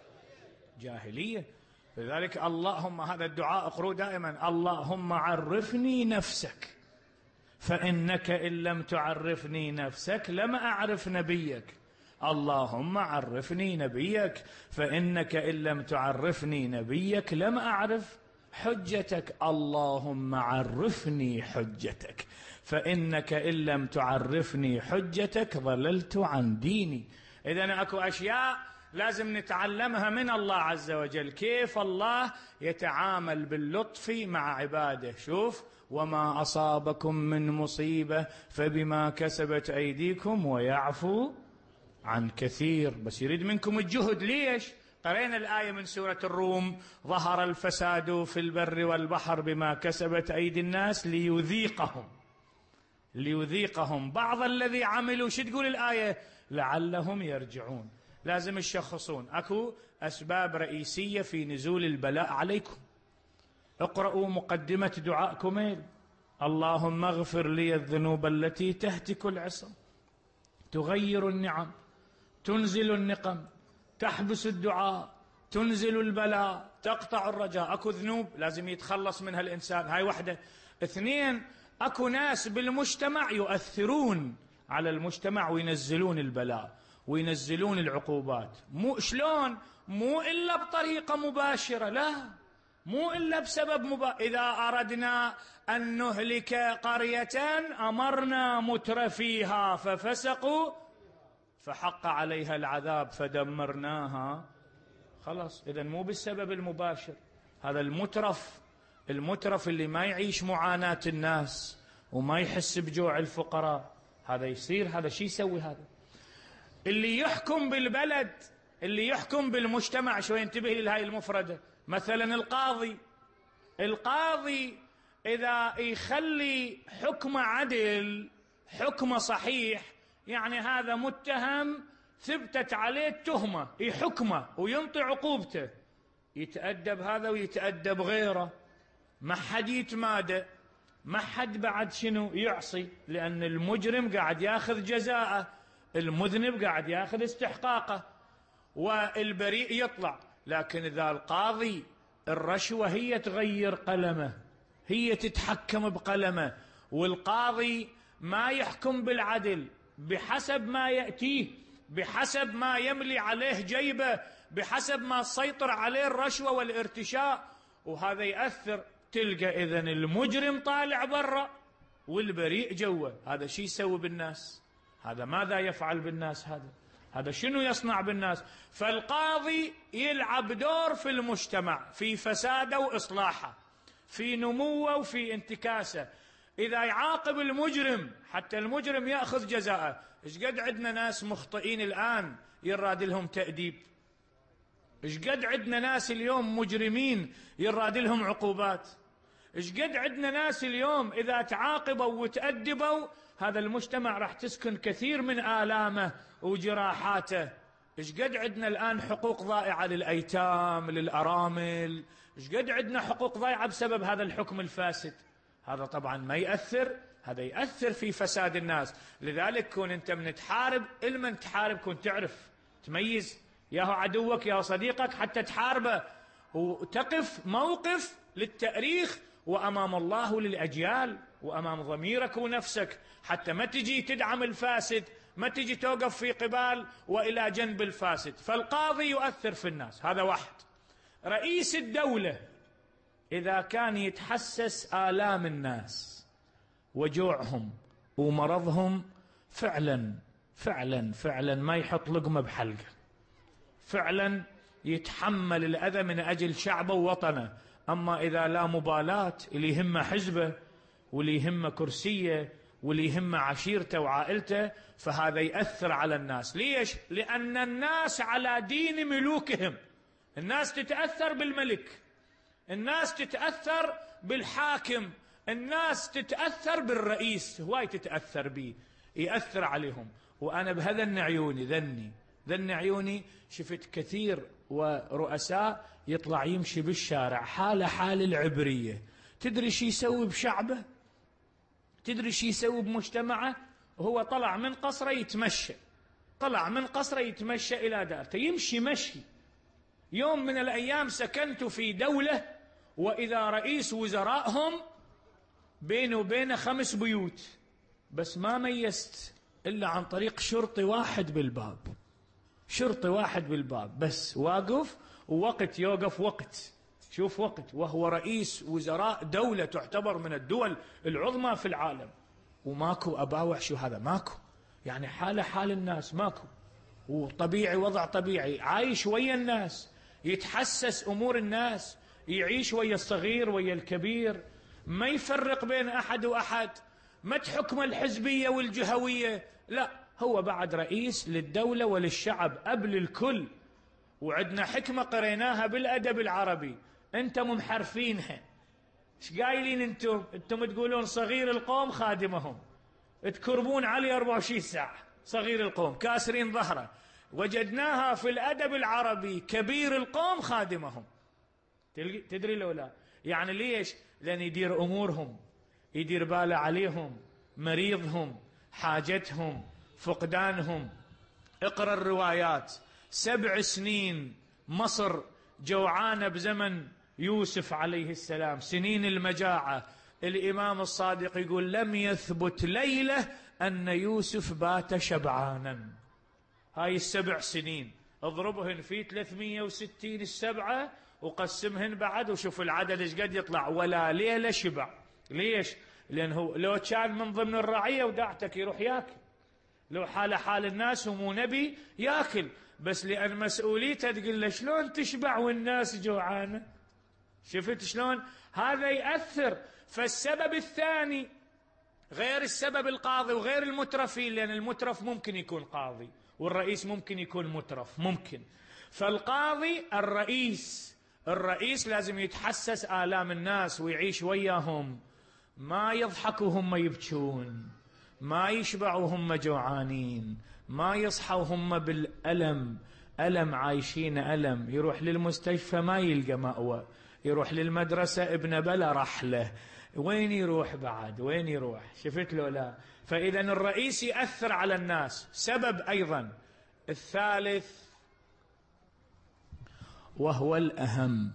جاهلية. لذلك اللهم، هذا الدعاء اقرأ دائما: اللهم عرفني نفسك فإنك إن لم تعرفني نفسك لم أعرف نبيك. اللهم عرفني نبيك فإنك إن لم تعرفني نبيك لم أعرف حجتك. اللهم عرفني حجتك فإنك إن لم تعرفني حجتك ضللت عن ديني. إذن أكو أشياء لازم نتعلمها من الله عز وجل، كيف الله يتعامل باللطف مع عباده. شوف: وما أصابكم من مصيبة فبما كسبت أيديكم ويعفو عن كثير، بس يريد منكم الجهد. ليش؟ قرأنا الآية من سورة الروم: ظهر الفساد في البر والبحر بما كسبت أيدي الناس ليذيقهم ليذيقهم بعض الذي عملوا. شو تقول الآية؟ لعلهم يرجعون. لازم تشخصون. أكو أسباب رئيسية في نزول البلاء عليكم. اقرأوا مقدمة دعاء كميل: اللهم اغفر لي الذنوب التي تهتك العصم، تغير النعم، تنزل النقم، تحبس الدعاء، تنزل البلاء، تقطع الرجاء. أكو ذنوب لازم يتخلص منها الإنسان، هاي وحدة. اثنين: أكو ناس بالمجتمع يؤثرون على المجتمع وينزلون البلاء وينزلون العقوبات. مو شلون؟ مو إلا بطريقة مباشرة، لا، مو إلا بسبب مبا... إذا أردنا أن نهلك قرية أمرنا مترفيها ففسقوا فحق عليها العذاب فدمرناها. خلاص، إذن مو بالسبب المباشر. هذا المترف، المترف اللي ما يعيش معاناة الناس وما يحس بجوع الفقراء، هذا يصير، هذا شي يسوي؟ هذا اللي يحكم بالبلد، اللي يحكم بالمجتمع. شو ينتبه لهاي المفردة. مثلا القاضي، القاضي إذا يخلي حكم عدل، حكم صحيح، يعني هذا متهم ثبتت عليه التهمة، يحكمه وينطي عقوبته، يتأدب هذا ويتأدب غيره، ما حد يتمادى، ما حد بعد شنو يعصي، لأن المجرم قاعد ياخذ جزاءه، المذنب قاعد ياخذ استحقاقه، والبريء يطلع. لكن إذا القاضي الرشوة هي تغير قلمه، هي تتحكم بقلمه، والقاضي ما يحكم بالعدل بحسب ما يأتيه، بحسب ما يملي عليه جيبه، بحسب ما تسيطر عليه الرشوة والارتشاء، وهذا يأثر. تلقى إذن المجرم طالع برا والبريء جوا. هذا شي يسوي بالناس؟ هذا ماذا يفعل بالناس؟ هذا هذا شنو يصنع بالناس؟ فالقاضي يلعب دور في المجتمع، في فساده وإصلاحه، في نموه وفي انتكاسه. إذا يعاقب المجرم حتى المجرم يأخذ جزاءه. إيش قد عندنا ناس مخطئين الآن يراد لهم تأديب؟ إيش قد عندنا ناس اليوم مجرمين يراد لهم عقوبات؟ إيش قد عندنا ناس اليوم إذا تعاقبوا وتأدبوا هذا المجتمع راح تسكن كثير من آلامه وجراحاته. إيش قد عندنا الآن حقوق ضائعة للأيتام، للأرامل، إيش قد عندنا حقوق ضائعة بسبب هذا الحكم الفاسد. هذا طبعا ما يأثر، هذا يأثر في فساد الناس. لذلك كون أنت من تحارب، المن تحارب كون تعرف تميز ياهو عدوك ياهو صديقك حتى تحاربه، وتقف موقف للتأريخ وأمام الله وللأجيال وأمام ضميرك ونفسك، حتى ما تجي تدعم الفاسد، ما تجي توقف في قبال وإلى جنب الفاسد. فالقاضي يؤثر في الناس، هذا واحد. رئيس الدولة إذا كان يتحسس آلام الناس وجوعهم ومرضهم، فعلا فعلا فعلا ما يحط لقمة بحلقه، فعلا يتحمل الأذى من أجل شعبه ووطنه. أما إذا لا مبالاة، اللي يهمه حزبه واللي يهمه كرسيه واللي يهمه عشيرته وعائلته، فهذا يأثر على الناس. ليش؟ لأن الناس على دين ملوكهم. الناس تتأثر بالملك، الناس تتأثر بالحاكم، الناس تتأثر بالرئيس، هواي تتأثر به، يأثر عليهم. وأنا بهذا النعيوني ذني ذن عيوني شفت كثير ورؤساء يطلع يمشي بالشارع حاله حال العبرية. تدري شي يسوي بشعبه؟ تدري شي يسوي بمجتمعه؟ هو طلع من قصره يتمشى، طلع من قصره يتمشى إلى دارته، يمشي مشي. يوم من الأيام سكنت في دولة وإذا رئيس وزرائهم بينه وبينه خمس بيوت، بس ما ميزت إلا عن طريق شرطي واحد بالباب، شرطي واحد بالباب بس واقف، ووقت يوقف وقت، شوف وقت، وهو رئيس وزراء دولة تعتبر من الدول العظمى في العالم، وماكو أباوح. شو هذا؟ ماكو، يعني حالة حال الناس ماكو، وطبيعي وضع طبيعي، عايش ويا الناس، يتحسس أمور الناس، يعيش ويا الصغير ويا الكبير، ما يفرق بين أحد وأحد، ما تحكم الحزبية والجهوية، لا، هو بعد رئيس للدولة وللشعب قبل الكل. وعندنا حكمة قريناها بالأدب العربي، أنتم محرفينها. ايش قايلين انتم؟ انتم تقولون صغير القوم خادمهم، تكربون عليه أربعة وعشرين ساعة، صغير القوم كاسرين ظهره. وجدناها في الأدب العربي كبير القوم خادمهم. تدري لو لا؟ يعني ليش؟ لأن يدير أمورهم، يدير باله عليهم، مريضهم، حاجتهم، فقدانهم. اقرأ الروايات، سبع سنين مصر جوعانة بزمن يوسف عليه السلام، سنين المجاعة، الإمام الصادق يقول لم يثبت ليلة أن يوسف بات شبعانا. هاي السبع سنين اضربهن في ثلاثمئة وستين السبعة وقسمهن بعد وشوف العدد ايش قد يطلع، ولا ليلة شبع. ليش؟ لأنه لو كان من ضمن الرعية ودعتك يروح ياكل، لو حال حال الناس ومو نبي ياكل، بس لأن مسؤوليته تقول له شلون تشبع والناس جوعانة. شفت شلون؟ هذا يأثر. فالسبب الثاني غير السبب القاضي وغير المترفين، لأن المترف ممكن يكون قاضي والرئيس ممكن يكون مترف، ممكن. فالقاضي الرئيس الرئيس لازم يتحسس آلام الناس ويعيش وياهم، ما يضحكوا وهم يبكون، ما يشبعوا وهم جوعانين، ما يصحوا وهم بالألم، ألم عايشين ألم. يروح للمستشفى ما يلقى مأوى، يروح للمدرسة ابن بلا رحلة، وين يروح بعد؟ وين يروح؟ شفت له لا؟ فإذا الرئيس يأثر على الناس. سبب أيضا الثالث وهو الأهم،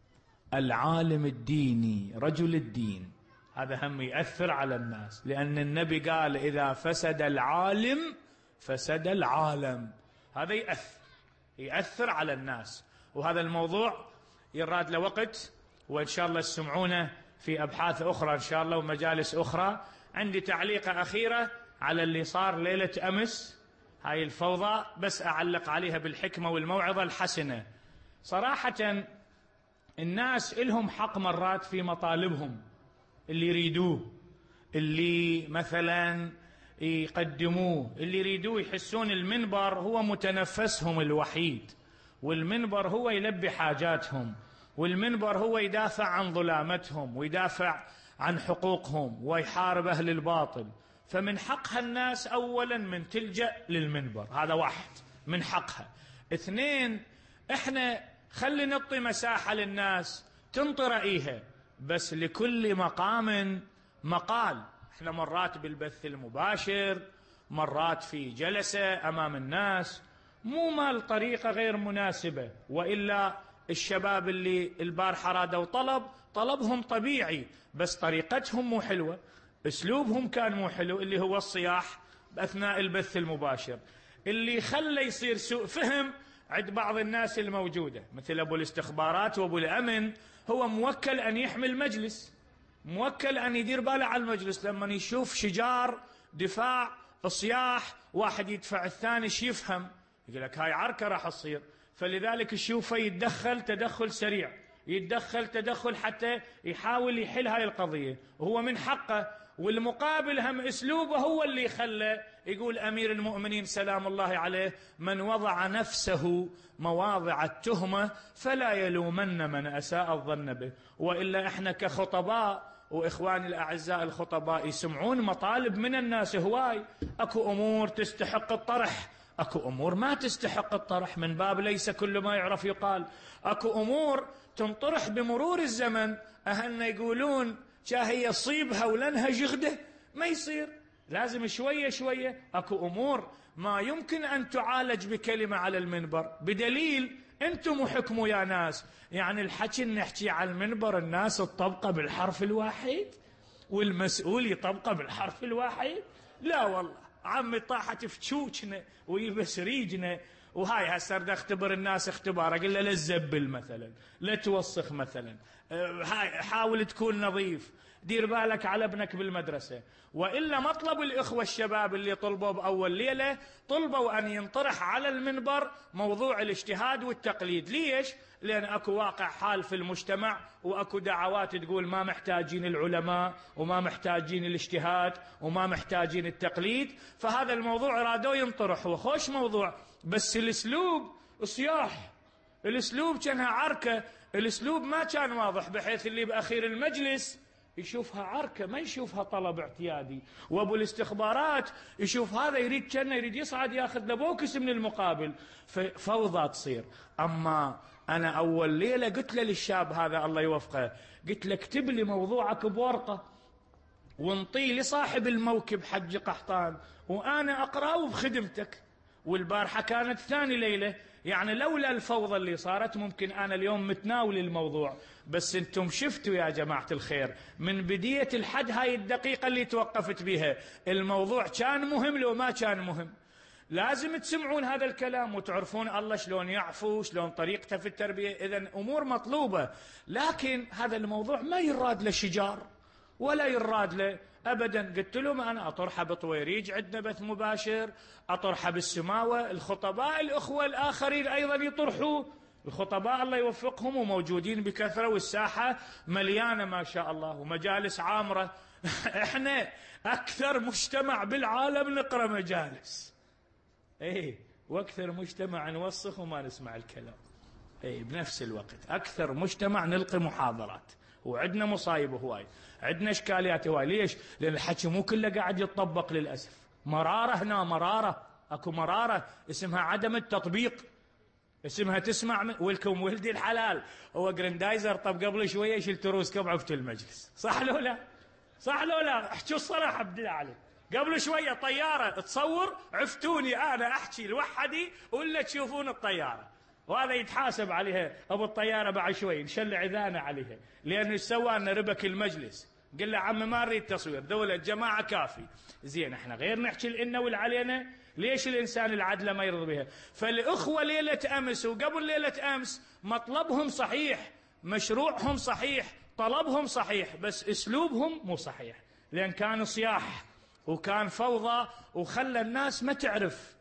العالم الديني، رجل الدين، هذا هم يأثر على الناس، لأن النبي قال إذا فسد العالم فسد العالم. هذا يأثر يأثر على الناس. وهذا الموضوع يراد له وقت، وإن شاء الله تسمعونه في أبحاث أخرى إن شاء الله ومجالس أخرى. عندي تعليقة أخيرة على اللي صار ليلة أمس، هاي الفوضى، بس أعلق عليها بالحكمة والموعظة الحسنة. صراحة الناس إلهم حق مرات في مطالبهم اللي يريدوه، اللي مثلا يقدموه، اللي يريدوه، يحسون المنبر هو متنفسهم الوحيد، والمنبر هو يلبي حاجاتهم، والمنبر هو يدافع عن ظلامتهم ويدافع عن حقوقهم ويحارب أهل الباطل. فمن حقها الناس أولا من تلجأ للمنبر، هذا واحد من حقها. اثنين، احنا خلي نعطي مساحة للناس تنطي رأيها، بس لكل مقام مقال. احنا مرات بالبث المباشر، مرات في جلسة أمام الناس، مو مال طريقة غير مناسبة. وإلا الشباب اللي البارحة رادوا طلب، طلبهم طبيعي بس طريقتهم مو حلوة، اسلوبهم كان مو حلو، اللي هو الصياح أثناء البث المباشر، اللي خلى يصير سوء فهم عند بعض الناس الموجودة، مثل أبو الاستخبارات وأبو الأمن. هو موكل أن يحمي المجلس، موكل أن يدير باله على المجلس. لما يشوف شجار، دفاع، صياح، واحد يدفع الثاني، شي يفهم؟ يقول لك هاي عركة راح تصير. فلذلك يشوفه يتدخل تدخل سريع، يتدخل تدخل حتى يحاول يحل هاي القضية، وهو من حقه. والمقابل هم اسلوبه هو اللي خلى يقول امير المؤمنين سلام الله عليه: من وضع نفسه مواضع التهمة فلا يلومن من اساء الظن به. والا احنا كخطباء واخواني الاعزاء الخطباء يسمعون مطالب من الناس هواي، اكو امور تستحق الطرح، اكو امور ما تستحق الطرح، من باب ليس كل ما يعرف يقال. اكو امور تنطرح بمرور الزمن، اهلنا يقولون شاهي يصيبها ولنها جغده، ما يصير، لازم شوية شوية. اكو امور ما يمكن ان تعالج بكلمة على المنبر، بدليل انتم حكموا يا ناس. يعني الحكي نحكي على المنبر الناس تطبقه بالحرف الواحد والمسؤول يطبقه بالحرف الواحد؟ لا والله عمي طاحت في تشوشنا ويبس ريجنا. وهاي هسه بدي اختبر الناس اختبار، اقول له لا تزبل مثلا، لا توسخ مثلا، هاي حاول تكون نظيف، دير بالك على ابنك بالمدرسة. وإلا مطلب الإخوة الشباب اللي طلبوا بأول ليلة، طلبوا أن ينطرح على المنبر موضوع الاجتهاد والتقليد. ليش؟ لأن أكو واقع حال في المجتمع، وأكو دعوات تقول ما محتاجين العلماء وما محتاجين الاجتهاد وما محتاجين التقليد. فهذا الموضوع رادوا ينطرح، وخوش موضوع، بس الاسلوب صياح، الاسلوب كانها عركة، الاسلوب ما كان واضح، بحيث اللي بأخير المجلس يشوفها عركة ما يشوفها طلب اعتيادي. وابو الاستخبارات يشوف هذا يريد كأنه يريد يصعد ياخذ له بوكس من المقابل، فوضى تصير. اما انا اول ليلة قلت له للشاب هذا الله يوفقه، قلت له اكتب لي موضوعك بورقة وانطيه لصاحب الموكب حج قحطان، وانا اقراه بخدمتك، والبارحة كانت ثاني ليلة. يعني لولا الفوضى اللي صارت ممكن أنا اليوم متناول الموضوع، بس أنتم شفتوا يا جماعة الخير من بداية الحد هاي الدقيقة اللي توقفت بها الموضوع كان مهم لو ما كان مهم. لازم تسمعون هذا الكلام وتعرفون الله شلون يعفو، شلون طريقته في التربية. إذن أمور مطلوبة، لكن هذا الموضوع ما يراد له شجار ولا يراد له أبدا. قلت لهم أنا أطرحه بطويريج، عندنا بث مباشر، أطرحه بالسماوة، الخطباء الأخوة الآخرين أيضا يطرحوا، الخطباء الله يوفقهم وموجودين بكثرة، والساحة مليانة ما شاء الله ومجالس عامرة. احنا أكثر مجتمع بالعالم نقرأ مجالس، ايه، واكثر مجتمع نوسخ وما نسمع الكلام، ايه، بنفس الوقت اكثر مجتمع نلقي محاضرات، وعندنا مصايب هواي، عندنا اشكاليات هواي. ليش؟ لان الحكي مو كله قاعد يتطبق للاسف. مراره هنا، مراره، اكو مراره اسمها عدم التطبيق، اسمها تسمع من ولكم ولدي الحلال هو جريندايزر. طب قبل شويه شلت روسكم عفت المجلس، صح لو لا؟ صح لو لا؟ احكوا الصراحه بالله عليك. قبل شوية طيارة تصور عفتوني أنا أحكي لوحدي ولا تشوفون الطيارة، وهذا يتحاسب عليها أبو الطيارة بعد شوي نشل عذانا عليها، لأنه سوى لنا ربك المجلس. قل له عم ما نريد تصوير، دولة جماعة كافي. زين احنا غير نحكي لنا والعلينا، ليش الإنسان العدل ما يرضى بها؟ فالأخوة ليلة أمس وقبل ليلة أمس مطلبهم صحيح، مشروعهم صحيح، طلبهم صحيح، بس أسلوبهم مو صحيح، لأن كان صياح وكان فوضى وخلى الناس ما تعرف.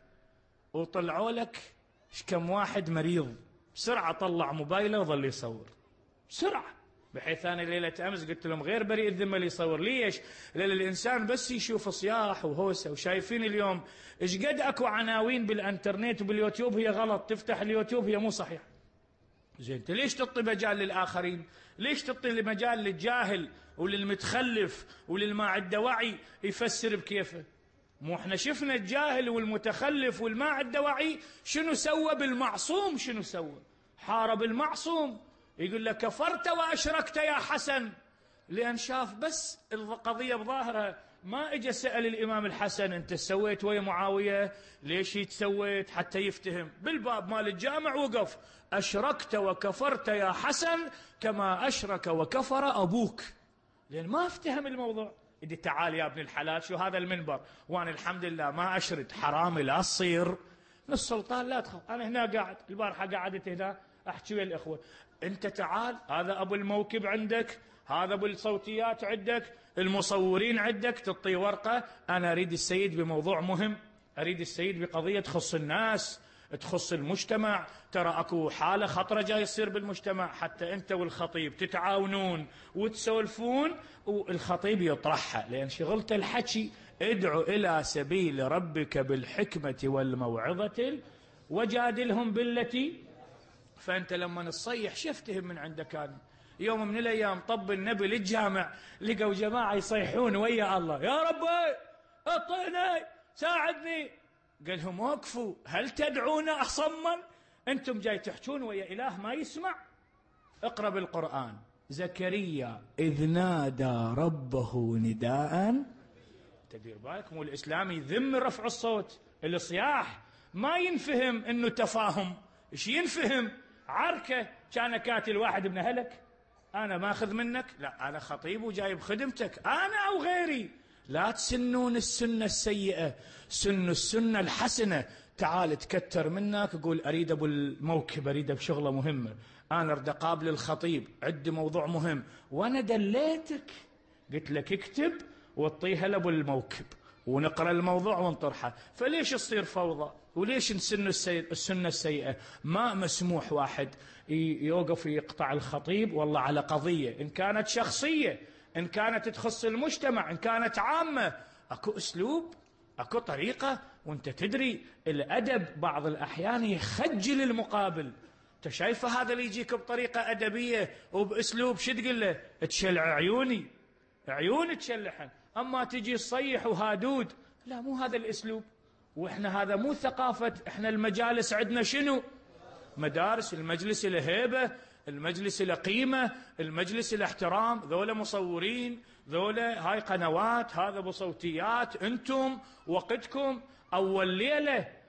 وطلعوا لك كم واحد مريض بسرعة طلع موبايله وظل يصور بسرعة، بحيث أنا ليلة أمس قلت لهم غير بريء الذمة اللي يصور. ليش؟ لأن الإنسان بس يشوف صياح وهوسة. وشايفين اليوم إيش قد أكو عناوين بالإنترنت وباليوتيوب هي غلط، تفتح اليوتيوب هي مو صحيح. زين انت ليش تعطي مجال للآخرين؟ ليش تعطي مجال للجاهل وللمتخلف وللما عنده وعي يفسر بكيفه؟ مو احنا شفنا الجاهل والمتخلف والما عنده وعي شنو سوى بالمعصوم؟ شنو سوى؟ حارب المعصوم، يقول له كفرت وأشركت يا حسن، لأن شاف بس القضية بظاهرها. ما اجى سأل الإمام الحسن انت سويت ويا معاوية ليش يتسويت حتى يفتهم. بالباب مال الجامع وقف أشركت وكفرت يا حسن كما أشرك وكفر أبوك، لأن ما افتهم الموضوع. إدي تعال يا ابن الحلال، شو هذا المنبر وأنا الحمد لله ما أشرد، حرامي لا تصير السلطان لا تخاف. أنا هنا قاعد، البارحة قعدت هنا أحكي ويا الإخوة، أنت تعال، هذا أبو الموكب عندك، هذا أبو الصوتيات عندك، المصورين عندك، تعطي ورقة أنا أريد السيد بموضوع مهم، أريد السيد بقضية تخص الناس، تخص المجتمع، ترى أكو حالة خطرة جاي يصير بالمجتمع، حتى أنت والخطيب تتعاونون وتسولفون والخطيب يطرحها، لأن شغلته الحكي. ادعو إلى سبيل ربك بالحكمة والموعظة وجادلهم بالتي. فأنت لما نصيح شفتهم من عندك. أنا يوم من الأيام طب النبي للجامع لقوا جماعة يصيحون ويا الله، يا ربي اعطيني ساعدني، قال لهم وقفوا، هل تدعون أصما؟ أنتم جاي تحجون ويا إله ما يسمع. اقرأ بالقرآن زكريا إذ نادى ربه نداء. تدير بالك مو الإسلام يذم رفع الصوت، الصياح ما ينفهم إنه تفاهم. إيش ينفهم؟ عركة. كان كاتل واحد ابن هلك، أنا ما أخذ منك، لا أنا خطيب وجايب خدمتك أنا أو غيري. لا تسنون السنة السيئة، سنوا السنة الحسنة. تعال تكتر منك قول أريد أبو الموكب، أريد بشغلة مهمة، أنا أريد أقابل الخطيب، عندي موضوع مهم، وأنا دليتك قلت لك اكتب وطيها لأبو الموكب ونقرأ الموضوع ونطرحه. فليش تصير فوضى؟ وليش نسن السنة السيئة؟ ما مسموح واحد يوقف يقطع الخطيب والله على قضية، إن كانت شخصية، إن كانت تخص المجتمع، إن كانت عامة. أكو أسلوب، أكو طريقة. وانت تدري الأدب بعض الأحيان يخجل المقابل. انت شايفه هذا اللي يجيك بطريقة أدبية وبأسلوب شو تقول له؟ تشلع عيوني، عيوني تشلحن. أما تجي تصيح وهادود، لا مو هذا الأسلوب. وإحنا هذا مو ثقافة. إحنا المجالس عندنا شنو؟ مدارس. المجلس له هيبة، المجلس له قيمة، المجلس له احترام. ذولا مصورين، ذولا هاي قنوات، هذا بصوتيات، انتم وقتكم. اول ليلة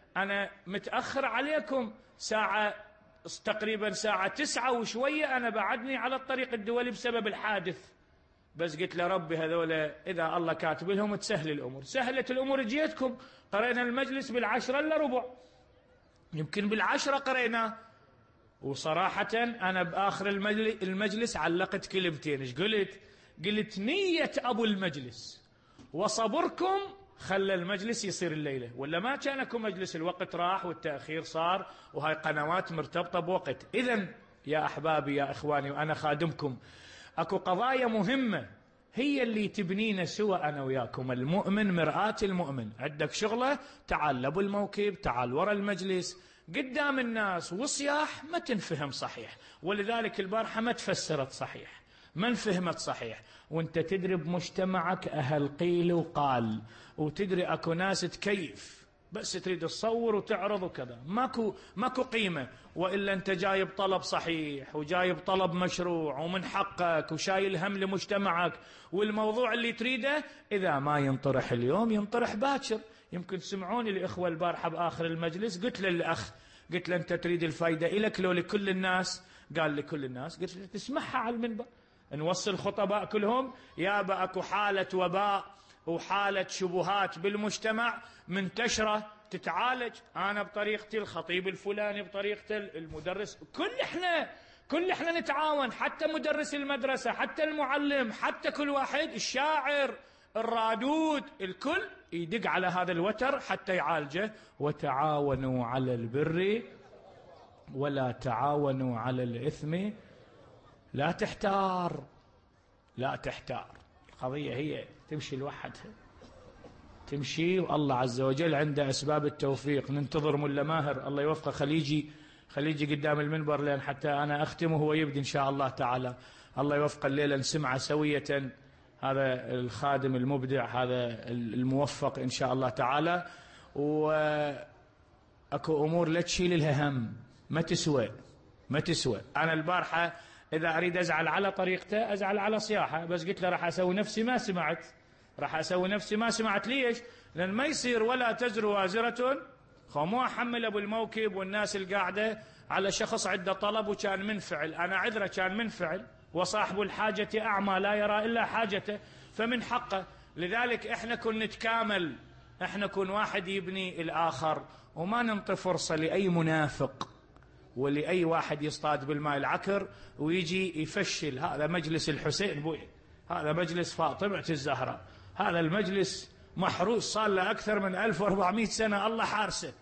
أنا متأخر عليكم ساعة، تقريبا ساعة تسعة وشوية، أنا بعدني على الطريق الدولي بسبب الحادث. بس قلت له ربي هذولا إذا الله كاتب لهم تسهل الأمور، سهلت الأمور جيتكم. قرينا المجلس بالعشرة إلا ربع، يمكن بالعشرة قرينا. وصراحة أنا بآخر المجلس علقت كلمتين. إيش قلت؟ قلت نية أبو المجلس وصبركم خلى المجلس يصير الليلة، ولا ما كان اكو مجلس، الوقت راح والتأخير صار، وهاي قنوات مرتبطة بوقت. إذن يا أحبابي يا إخواني وأنا خادمكم، اكو قضايا مهمة هي اللي تبنينا سوى أنا وياكم. المؤمن مرآة المؤمن. عندك شغلة، تعال لابو الموكب، تعال ورا المجلس قدام الناس، وصياح ما تنفهم صحيح، ولذلك البارحة ما تفسرت صحيح، ما انفهمت صحيح. وانت تدري بمجتمعك أهل قيل وقال، وتدري اكو ناس تكيف بس تريد تصور وتعرض وكذا، ماكو ماكو قيمة. وإلا أنت جايب طلب صحيح وجايب طلب مشروع ومن حقك وشايل هم لمجتمعك، والموضوع اللي تريده إذا ما ينطرح اليوم ينطرح باكر. يمكن سمعوني الإخوة البارحة بآخر المجلس، قلت للأخ، قلت له أنت تريد الفايدة إلك لو لكل الناس؟ قال لكل الناس. قلت له تسمعها على المنبر، نوصل خطباء كلهم يابا اكو حالة وباء وحالة شبهات بالمجتمع منتشرة تتعالج، أنا بطريقتي، الخطيب الفلاني بطريقته، المدرس، كل إحنا كل إحنا نتعاون، حتى مدرس المدرسة، حتى المعلم، حتى كل واحد، الشاعر، الرادود، الكل يدق على هذا الوتر حتى يعالجه. وتعاونوا على البر ولا تعاونوا على الإثم. لا تحتار، لا تحتار، القضية هي تمشي لوحدها، تمشي، والله عز وجل عنده أسباب التوفيق. ننتظر ملا ماهر الله يوفقه، خليجي خليجي قدام المنبر لأن حتى أنا أختمه وهو يبدي إن شاء الله تعالى. الله يوفقه الليلة نسمعه سوية، هذا الخادم المبدع، هذا الموفق إن شاء الله تعالى. وأكو أمور لا تشيل لها هم، ما تسوى ما تسوى. أنا البارحة إذا أريد أزعل على طريقته أزعل على صياحة، بس قلت له راح أسوي نفسي ما سمعت، راح أسوي نفسي ما سمعت. ليش؟ لأن ما يصير ولا تزر وازرة، مو أحمل أبو الموكب والناس القاعدة على شخص عنده طلب وكان منفعل. أنا عذره كان منفعل، وصاحب الحاجة أعمى لا يرى إلا حاجته، فمن حقه. لذلك إحنا كن نتكامل، إحنا كن واحد يبني الآخر، وما ننطي فرصة لأي منافق ولأي واحد يصطاد بالماء العكر ويجي يفشل. هذا مجلس الحسين بوي، هذا مجلس فاطمة الزهراء، هذا المجلس محروس صار له أكثر من ألف وأربعمائة سنة، الله حارسه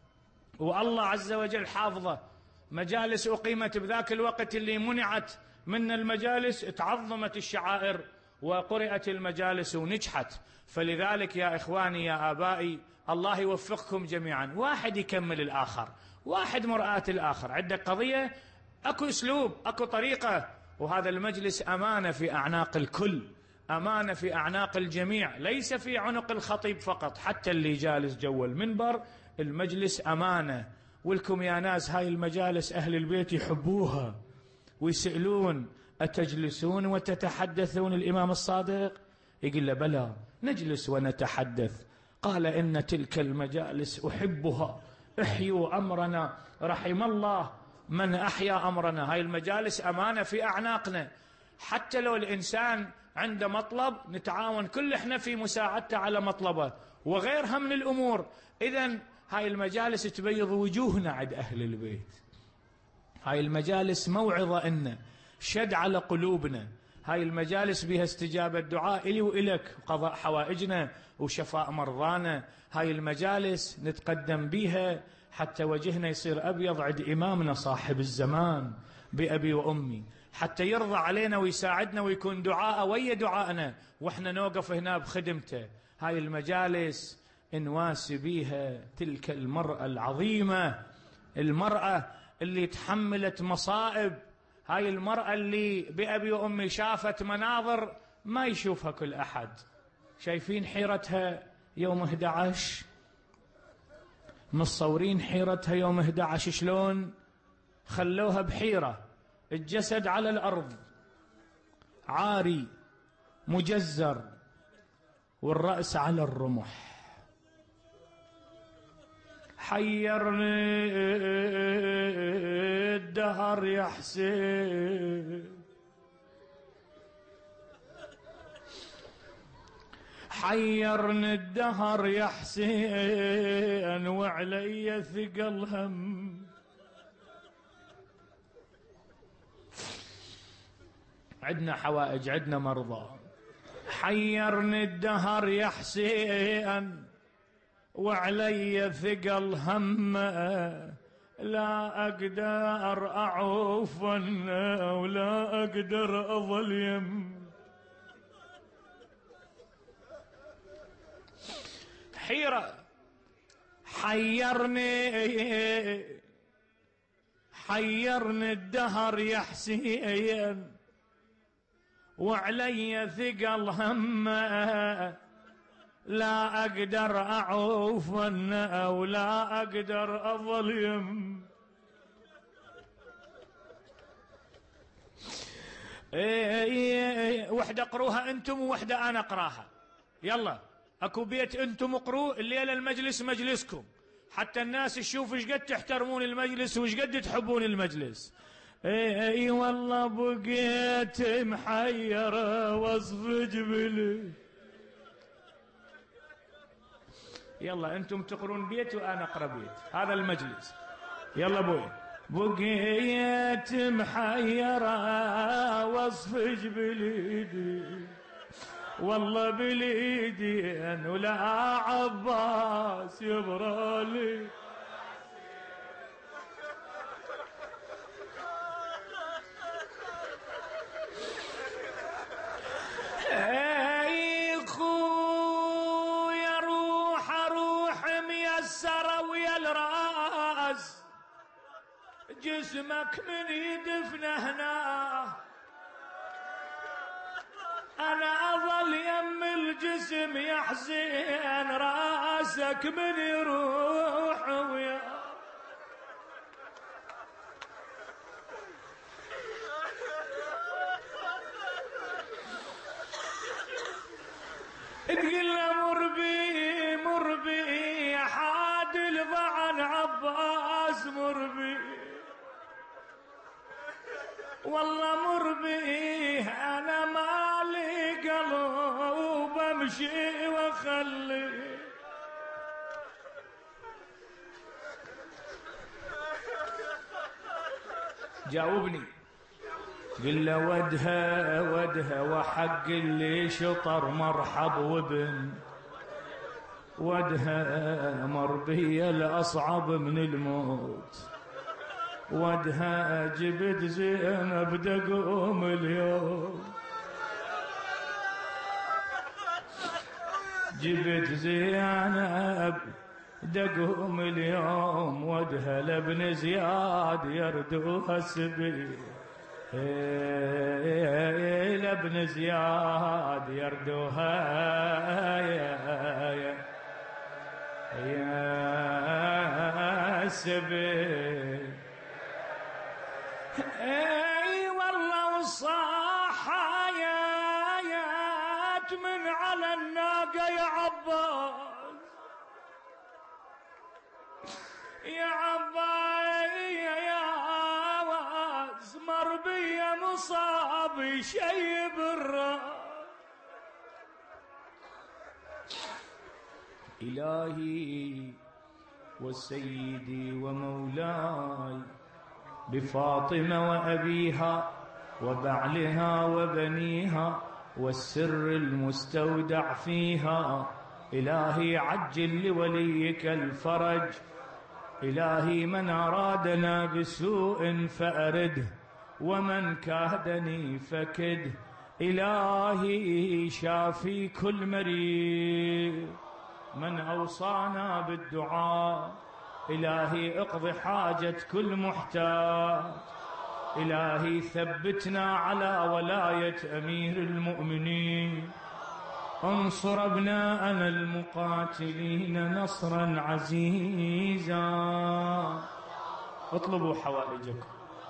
والله عز وجل حافظه. مجالس أقيمت بذاك الوقت اللي منعت من المجالس، تعظمت الشعائر وقرأت المجالس ونجحت. فلذلك يا إخواني يا آبائي الله يوفقكم جميعا، واحد يكمل الآخر، واحد مرآة الآخر. عندك قضية أكو أسلوب، أكو طريقة، وهذا المجلس أمانة في أعناق الكل، أمانة في أعناق الجميع، ليس في عنق الخطيب فقط، حتى اللي جالس جوا المنبر. المجلس أمانة. ولكم يا ناس هاي المجالس أهل البيت يحبوها ويسألون أتجلسون وتتحدثون؟ الإمام الصادق يقول له بلى نجلس ونتحدث. قال إن تلك المجالس أحبها، احيوا أمرنا، رحم الله من أحيا أمرنا. هاي المجالس أمانة في أعناقنا، حتى لو الإنسان عنده مطلب نتعاون كل إحنا في مساعدته على مطلبه وغيرها من الأمور. إذن هاي المجالس تبيض وجوهنا عند أهل البيت، هاي المجالس موعظة إن شد على قلوبنا، هاي المجالس بها استجابة دعاء إلي وإلك، قضاء حوائجنا وشفاء مرضانا. هاي المجالس نتقدم بها حتى وجهنا يصير أبيض عند إمامنا صاحب الزمان بأبي وأمي، حتى يرضى علينا ويساعدنا ويكون دعاء ويا دعائنا وإحنا نوقف هنا بخدمته. هاي المجالس نواسي بيها تلك المرأة العظيمة، المرأة اللي تحملت مصائب، هاي المرأة اللي بأبي وأمي شافت مناظر ما يشوفها كل أحد. شايفين حيرتها يوم أحد عشر؟ متصورين حيرتها يوم أحد عشر شلون؟ خلوها بحيرة، الجسد على الأرض عاري مجزر والرأس على الرمح. حيرني الدهر يا حسين، حيرني الدهر يا حسين وعلي ثقل هم، عدنا حوائج عدنا مرضى. حيرني الدهر يا حسين وعلي ثقل هم، لا أقدر أعوف ولا أقدر أظل يم. حيرة حيرني حيرني الدهر يا حسين وعلي ثقل هم، لا أقدر أعوف ولا أقدر أظل يم. وحدة اقروها أنتم ووحدة أنا أقراها. يلا أكو بيت أنتم اقروا الليلة، المجلس مجلسكم حتى الناس تشوف ايش قد تحترمون المجلس وايش قد تحبون المجلس. اي والله بقيت محيرة وصف جبلي. يلا انتم تقرون بيت وانا اقرا بيت، هذا المجلس. يلا بوي. بقيت محيرة وصف جبلي، والله بليدي ولا عباس يبرالي. اي خويا روح اروح ميسرة ويا الراس، جسمك من يدفن هنا، أنا أظل يم الجسم يا حسين، راسك من يروح ويا. تقول مر بي مر بي حاد الضعن عباس، مر بي والله مر بي أنا مالي قلوب أمشي وأخلي. جاوبني. قل له ودها ودها وحق اللي شطر مرحب وابن، ودها مر بي الأصعب من الموت، ودها جبت زينب دقوم اليوم، جبت زينب دقوم اليوم، ودها لابن زياد يردوها السبيل، لابن زياد يردوها يا يا السبيل. اي والله والصاحايات من على الناقة يا عباس، يا عباس يا عباس مر بي مصاب شيب الراس. إلهي وسيدي ومولاي بفاطمة وأبيها وبعلها وبنيها والسر المستودع فيها، إلهي عجل لوليك الفرج، إلهي من أرادنا بسوء فأرده ومن كادني فكده، إلهي شافي كل مريض من أوصانا بالدعاء، إلهي اقضي حاجة كل محتاج، إلهي ثبتنا على ولاية أمير المؤمنين، انصر أبناءنا المقاتلين نصرا عزيزا. اطلبوا حوائجكم،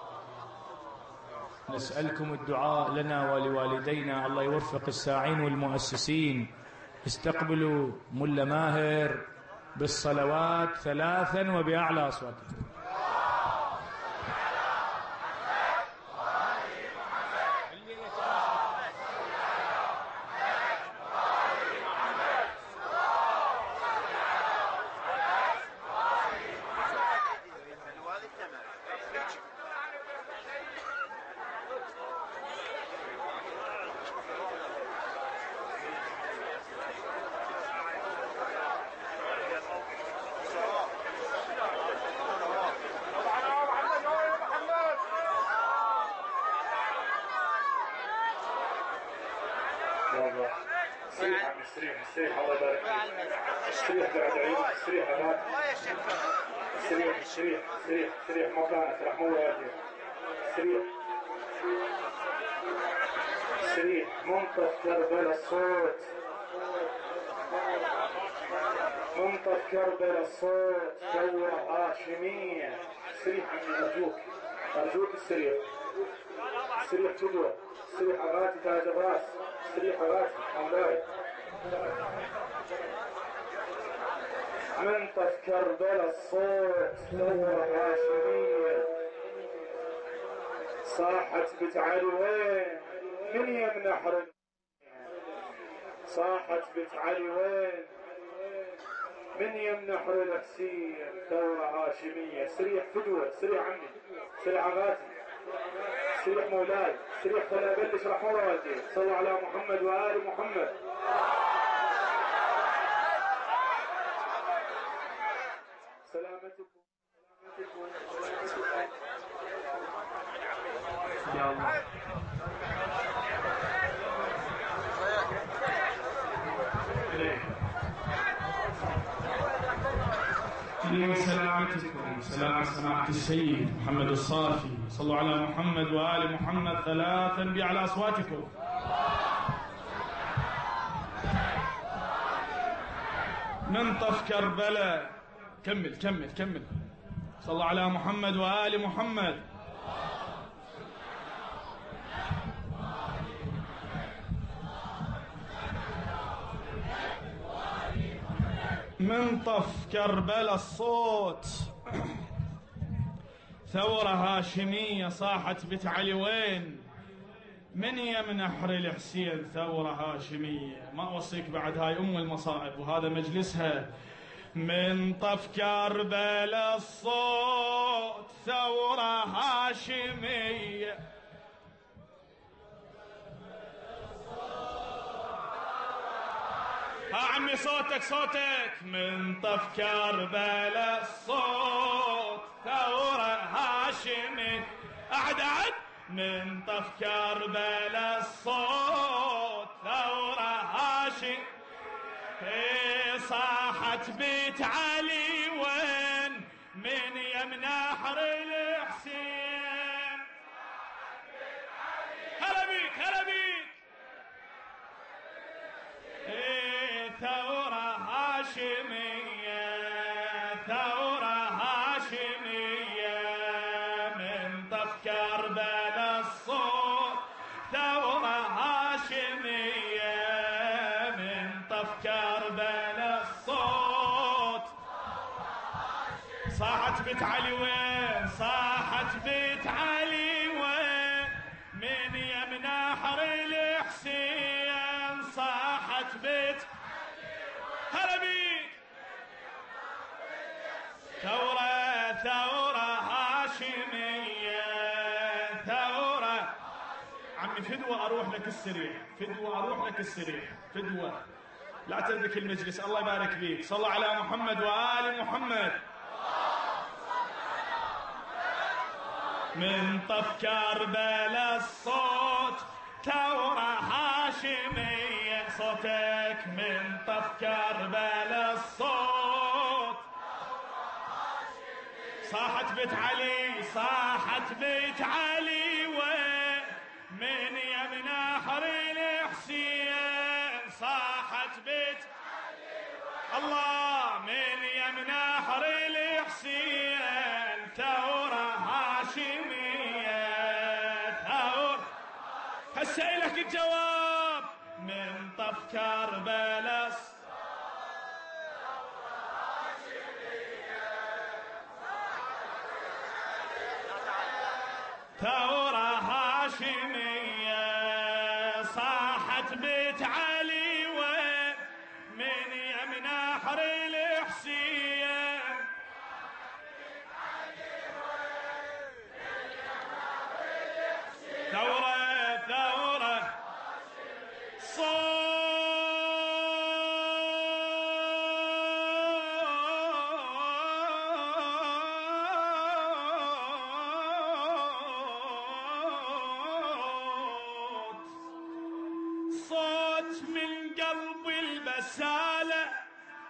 نسألكم الدعاء لنا ولوالدينا، الله يوفق الساعين والمؤسسين. استقبلوا ملا ماهر بالصلوات ثلاثا وبأعلى أصواتكم. استريح عم استريح استريح الله يبارك فيك. استريح بعد عيد استريح هذا استريح استريح استريح استريح مكانك رح مو واجب. استريح استريح. منطف كربلاء الصوت منطف كربلاء الصوت ثورة هاشمية. استريح عمي أرجوك أرجوك استريح استريح قدوة. استريح أغاتي تاج الراس. استريح أغاتي مولاي. منطف كربلاء الصوت ثورة هاشمية. صاحت بنت علي وين من يمنح رجل. صاحت بنت علي وين من يمنح الحسين. ثورة هاشمية. استريح فدوة استريح عمي استريح أغاتي استريح مولاي استريح. خليني أبلش رح مراتي. صلوا على محمد وآل محمد. سلامتكم يا الله. سلامتكم سلام سماحة السيد محمد الصافي. صلوا على محمد وآل محمد ثلاثا بأعلى أصواتكم. منطف كربلاء. كمل كمل كمل. صلوا على محمد وآل محمد. منطف كربلاء الصوت ثورة هاشمية. صاحت بنت علي وين من يمنح الحسين. ثورة هاشمية. ما أوصيك بعد هاي أم المصائب وهذا مجلسها. منطف كربلاء الصوت ثورة هاشمية. ها عمي صوتك صوتك. منطف كربلاء الصوت ثورة هاشمية. أعد أعد. منطف كربلاء الصوت ثورة هاشمية. صاحت بيت علي وين من يمنح الحسين. هلا بيك هلا بيك. ثورة هاشمية ثورة هاشمية. منطف كربلاء الصوت ثورة هاشمية. منطف كربلاء الصوت. صاحت بنت علي وين صاحت بنت علي وين من يمنح الحسين. صاحت بنت هلا بيك. ثورة ثورة هاشمية ثورة. عمي فدوة أروح لك السريح فدوة أروح لك السريح فدوة. لا تترك المجلس. الله يبارك فيك. صلوا على محمد وآل محمد. منطف كربلاء الصوت ثورة هاشمية. صوتك. منطف كربلاء الصوت. صاحت بنت علي صاحت بنت علي وين من يمنح الحسين. صاحت بنت الله من يمنح الحسين. ثورة هاشمية ثورة. هسه لك الجواب. منطف كربلاء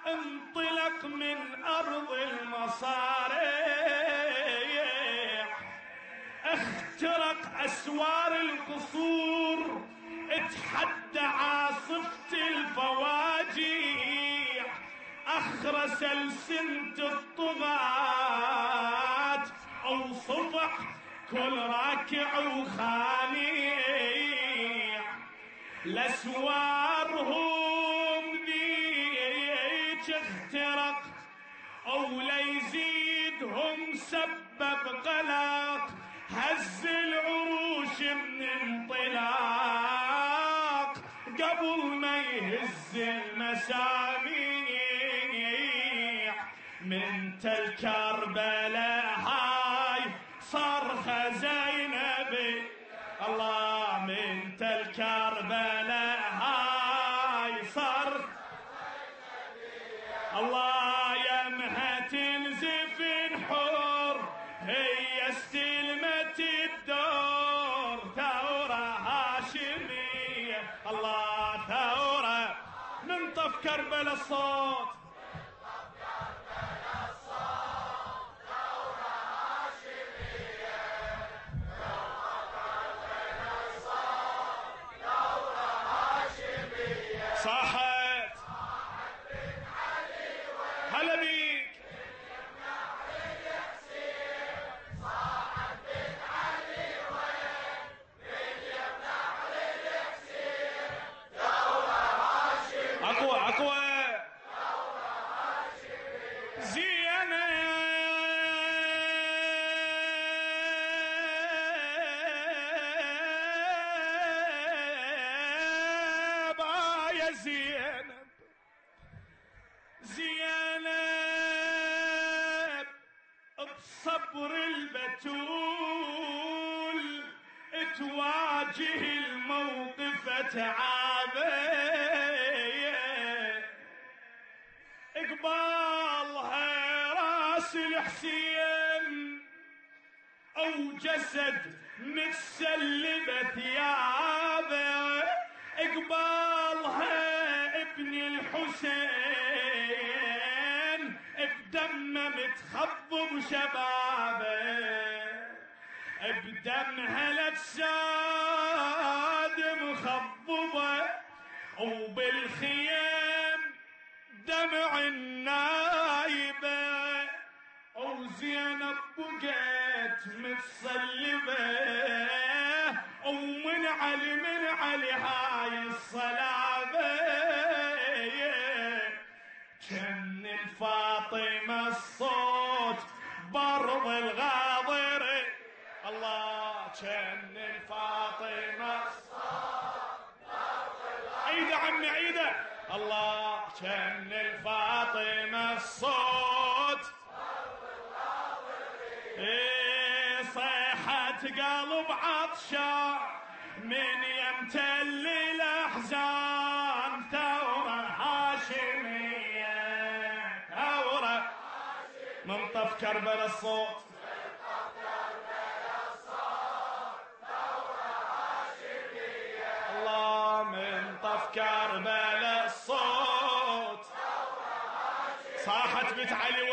انطلق من أرض المصاريح، اخترق أسوار القصور، اتحدى عاصفة الفواجيع، أخرس ألسنة الطغاة، أو صفح كل راكع وخانيع. لأسوارهم ذيك اخترق، أو ليزيدهم سبب قلق، هز العروش من انطلاق قبل ما يهز المساميع. من تل كربلاء هاي صرخة زينب، الله من تل كربلاء هاي صرخ، الله يمها تنزف الحور، هي استلمت الدور، ثورة هاشمية، الله ثورة. من طف كربلاء الصوت، صاحت هلا بيك. اقوى اقوى زينب يا زينب، زينب بصبر البتول تواجه الموقف تعابية، قبالها راس الحسين او جسد متسلبة ثيابه، قبالها ابن الحسين بدمه متخضب شبابه، بدمها الاجساد مخضبه، وبالخيام دمع النايبه، وزينب بقيت متصلبه، ومن علي من علي هاي الصلابه، كان الفاطمه الصوت برض الغاضر، الله كان الفاطمه الصوت برض الغاضر، عيده عمي عيده، الله كان الفاطمه الصوت ايه، صيحة قلب عطشان من يمتل الأحزان، ثورة هاشمية، ثورة من طف كربلاء الصوت، الله من طف كربلاء الصوت، صاحت بنت علي